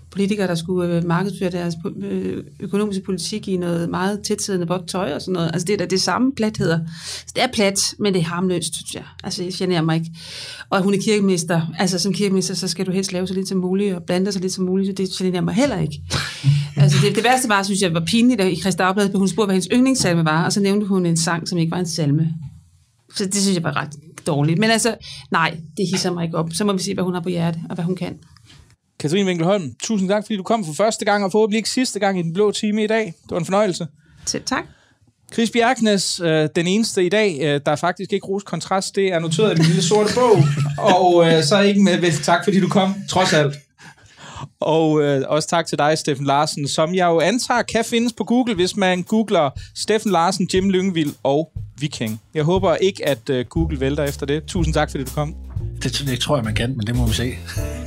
politikere, der skulle øh, markedsføre deres øh, økonomiske politik i noget meget tætsiddende vådt tøj og sådan noget. Altså det er da det samme platheder. Så det er plat, men det er harmløst, synes jeg. Altså jeg generer mig ikke. Og hun er kirkeminister. Altså som kirkeminister, så skal du helst lave så lidt som muligt og blande dig så lidt som muligt, så det generer mig heller ikke. Altså det, det værste var, synes jeg, var pinligt, at i Kristi Dagblad, hun spurgte, hvad hendes yndlingssalme var, og så nævnte hun en sang, som ikke var en salme. Så det synes jeg var ret dårligt. Men altså, nej, det hisser mig ikke op. Så må vi se, hvad hun har på hjerte, og hvad hun kan. Katrine Winkelholm, tusind tak, fordi du kom for første gang, og forhåbentlig ikke sidste gang i Den Blå Time i dag. Det var en fornøjelse. Selv tak. Chris Bjerknes, øh, den eneste i dag, øh, der faktisk ikke rost kontrast, det er noteret i min lille sorte bog. Og øh, så ikke med vel, tak, fordi du kom, trods alt. Og øh, også tak til dig, Steffen Larsen, som jeg jo antager kan findes på Google, hvis man googler Steffen Larsen, Jim Lyngvild og Viking. Jeg håber ikke, at øh, Google vælter efter det. Tusind tak, fordi du kom. Det, det tror jeg, man kan, men det må vi se.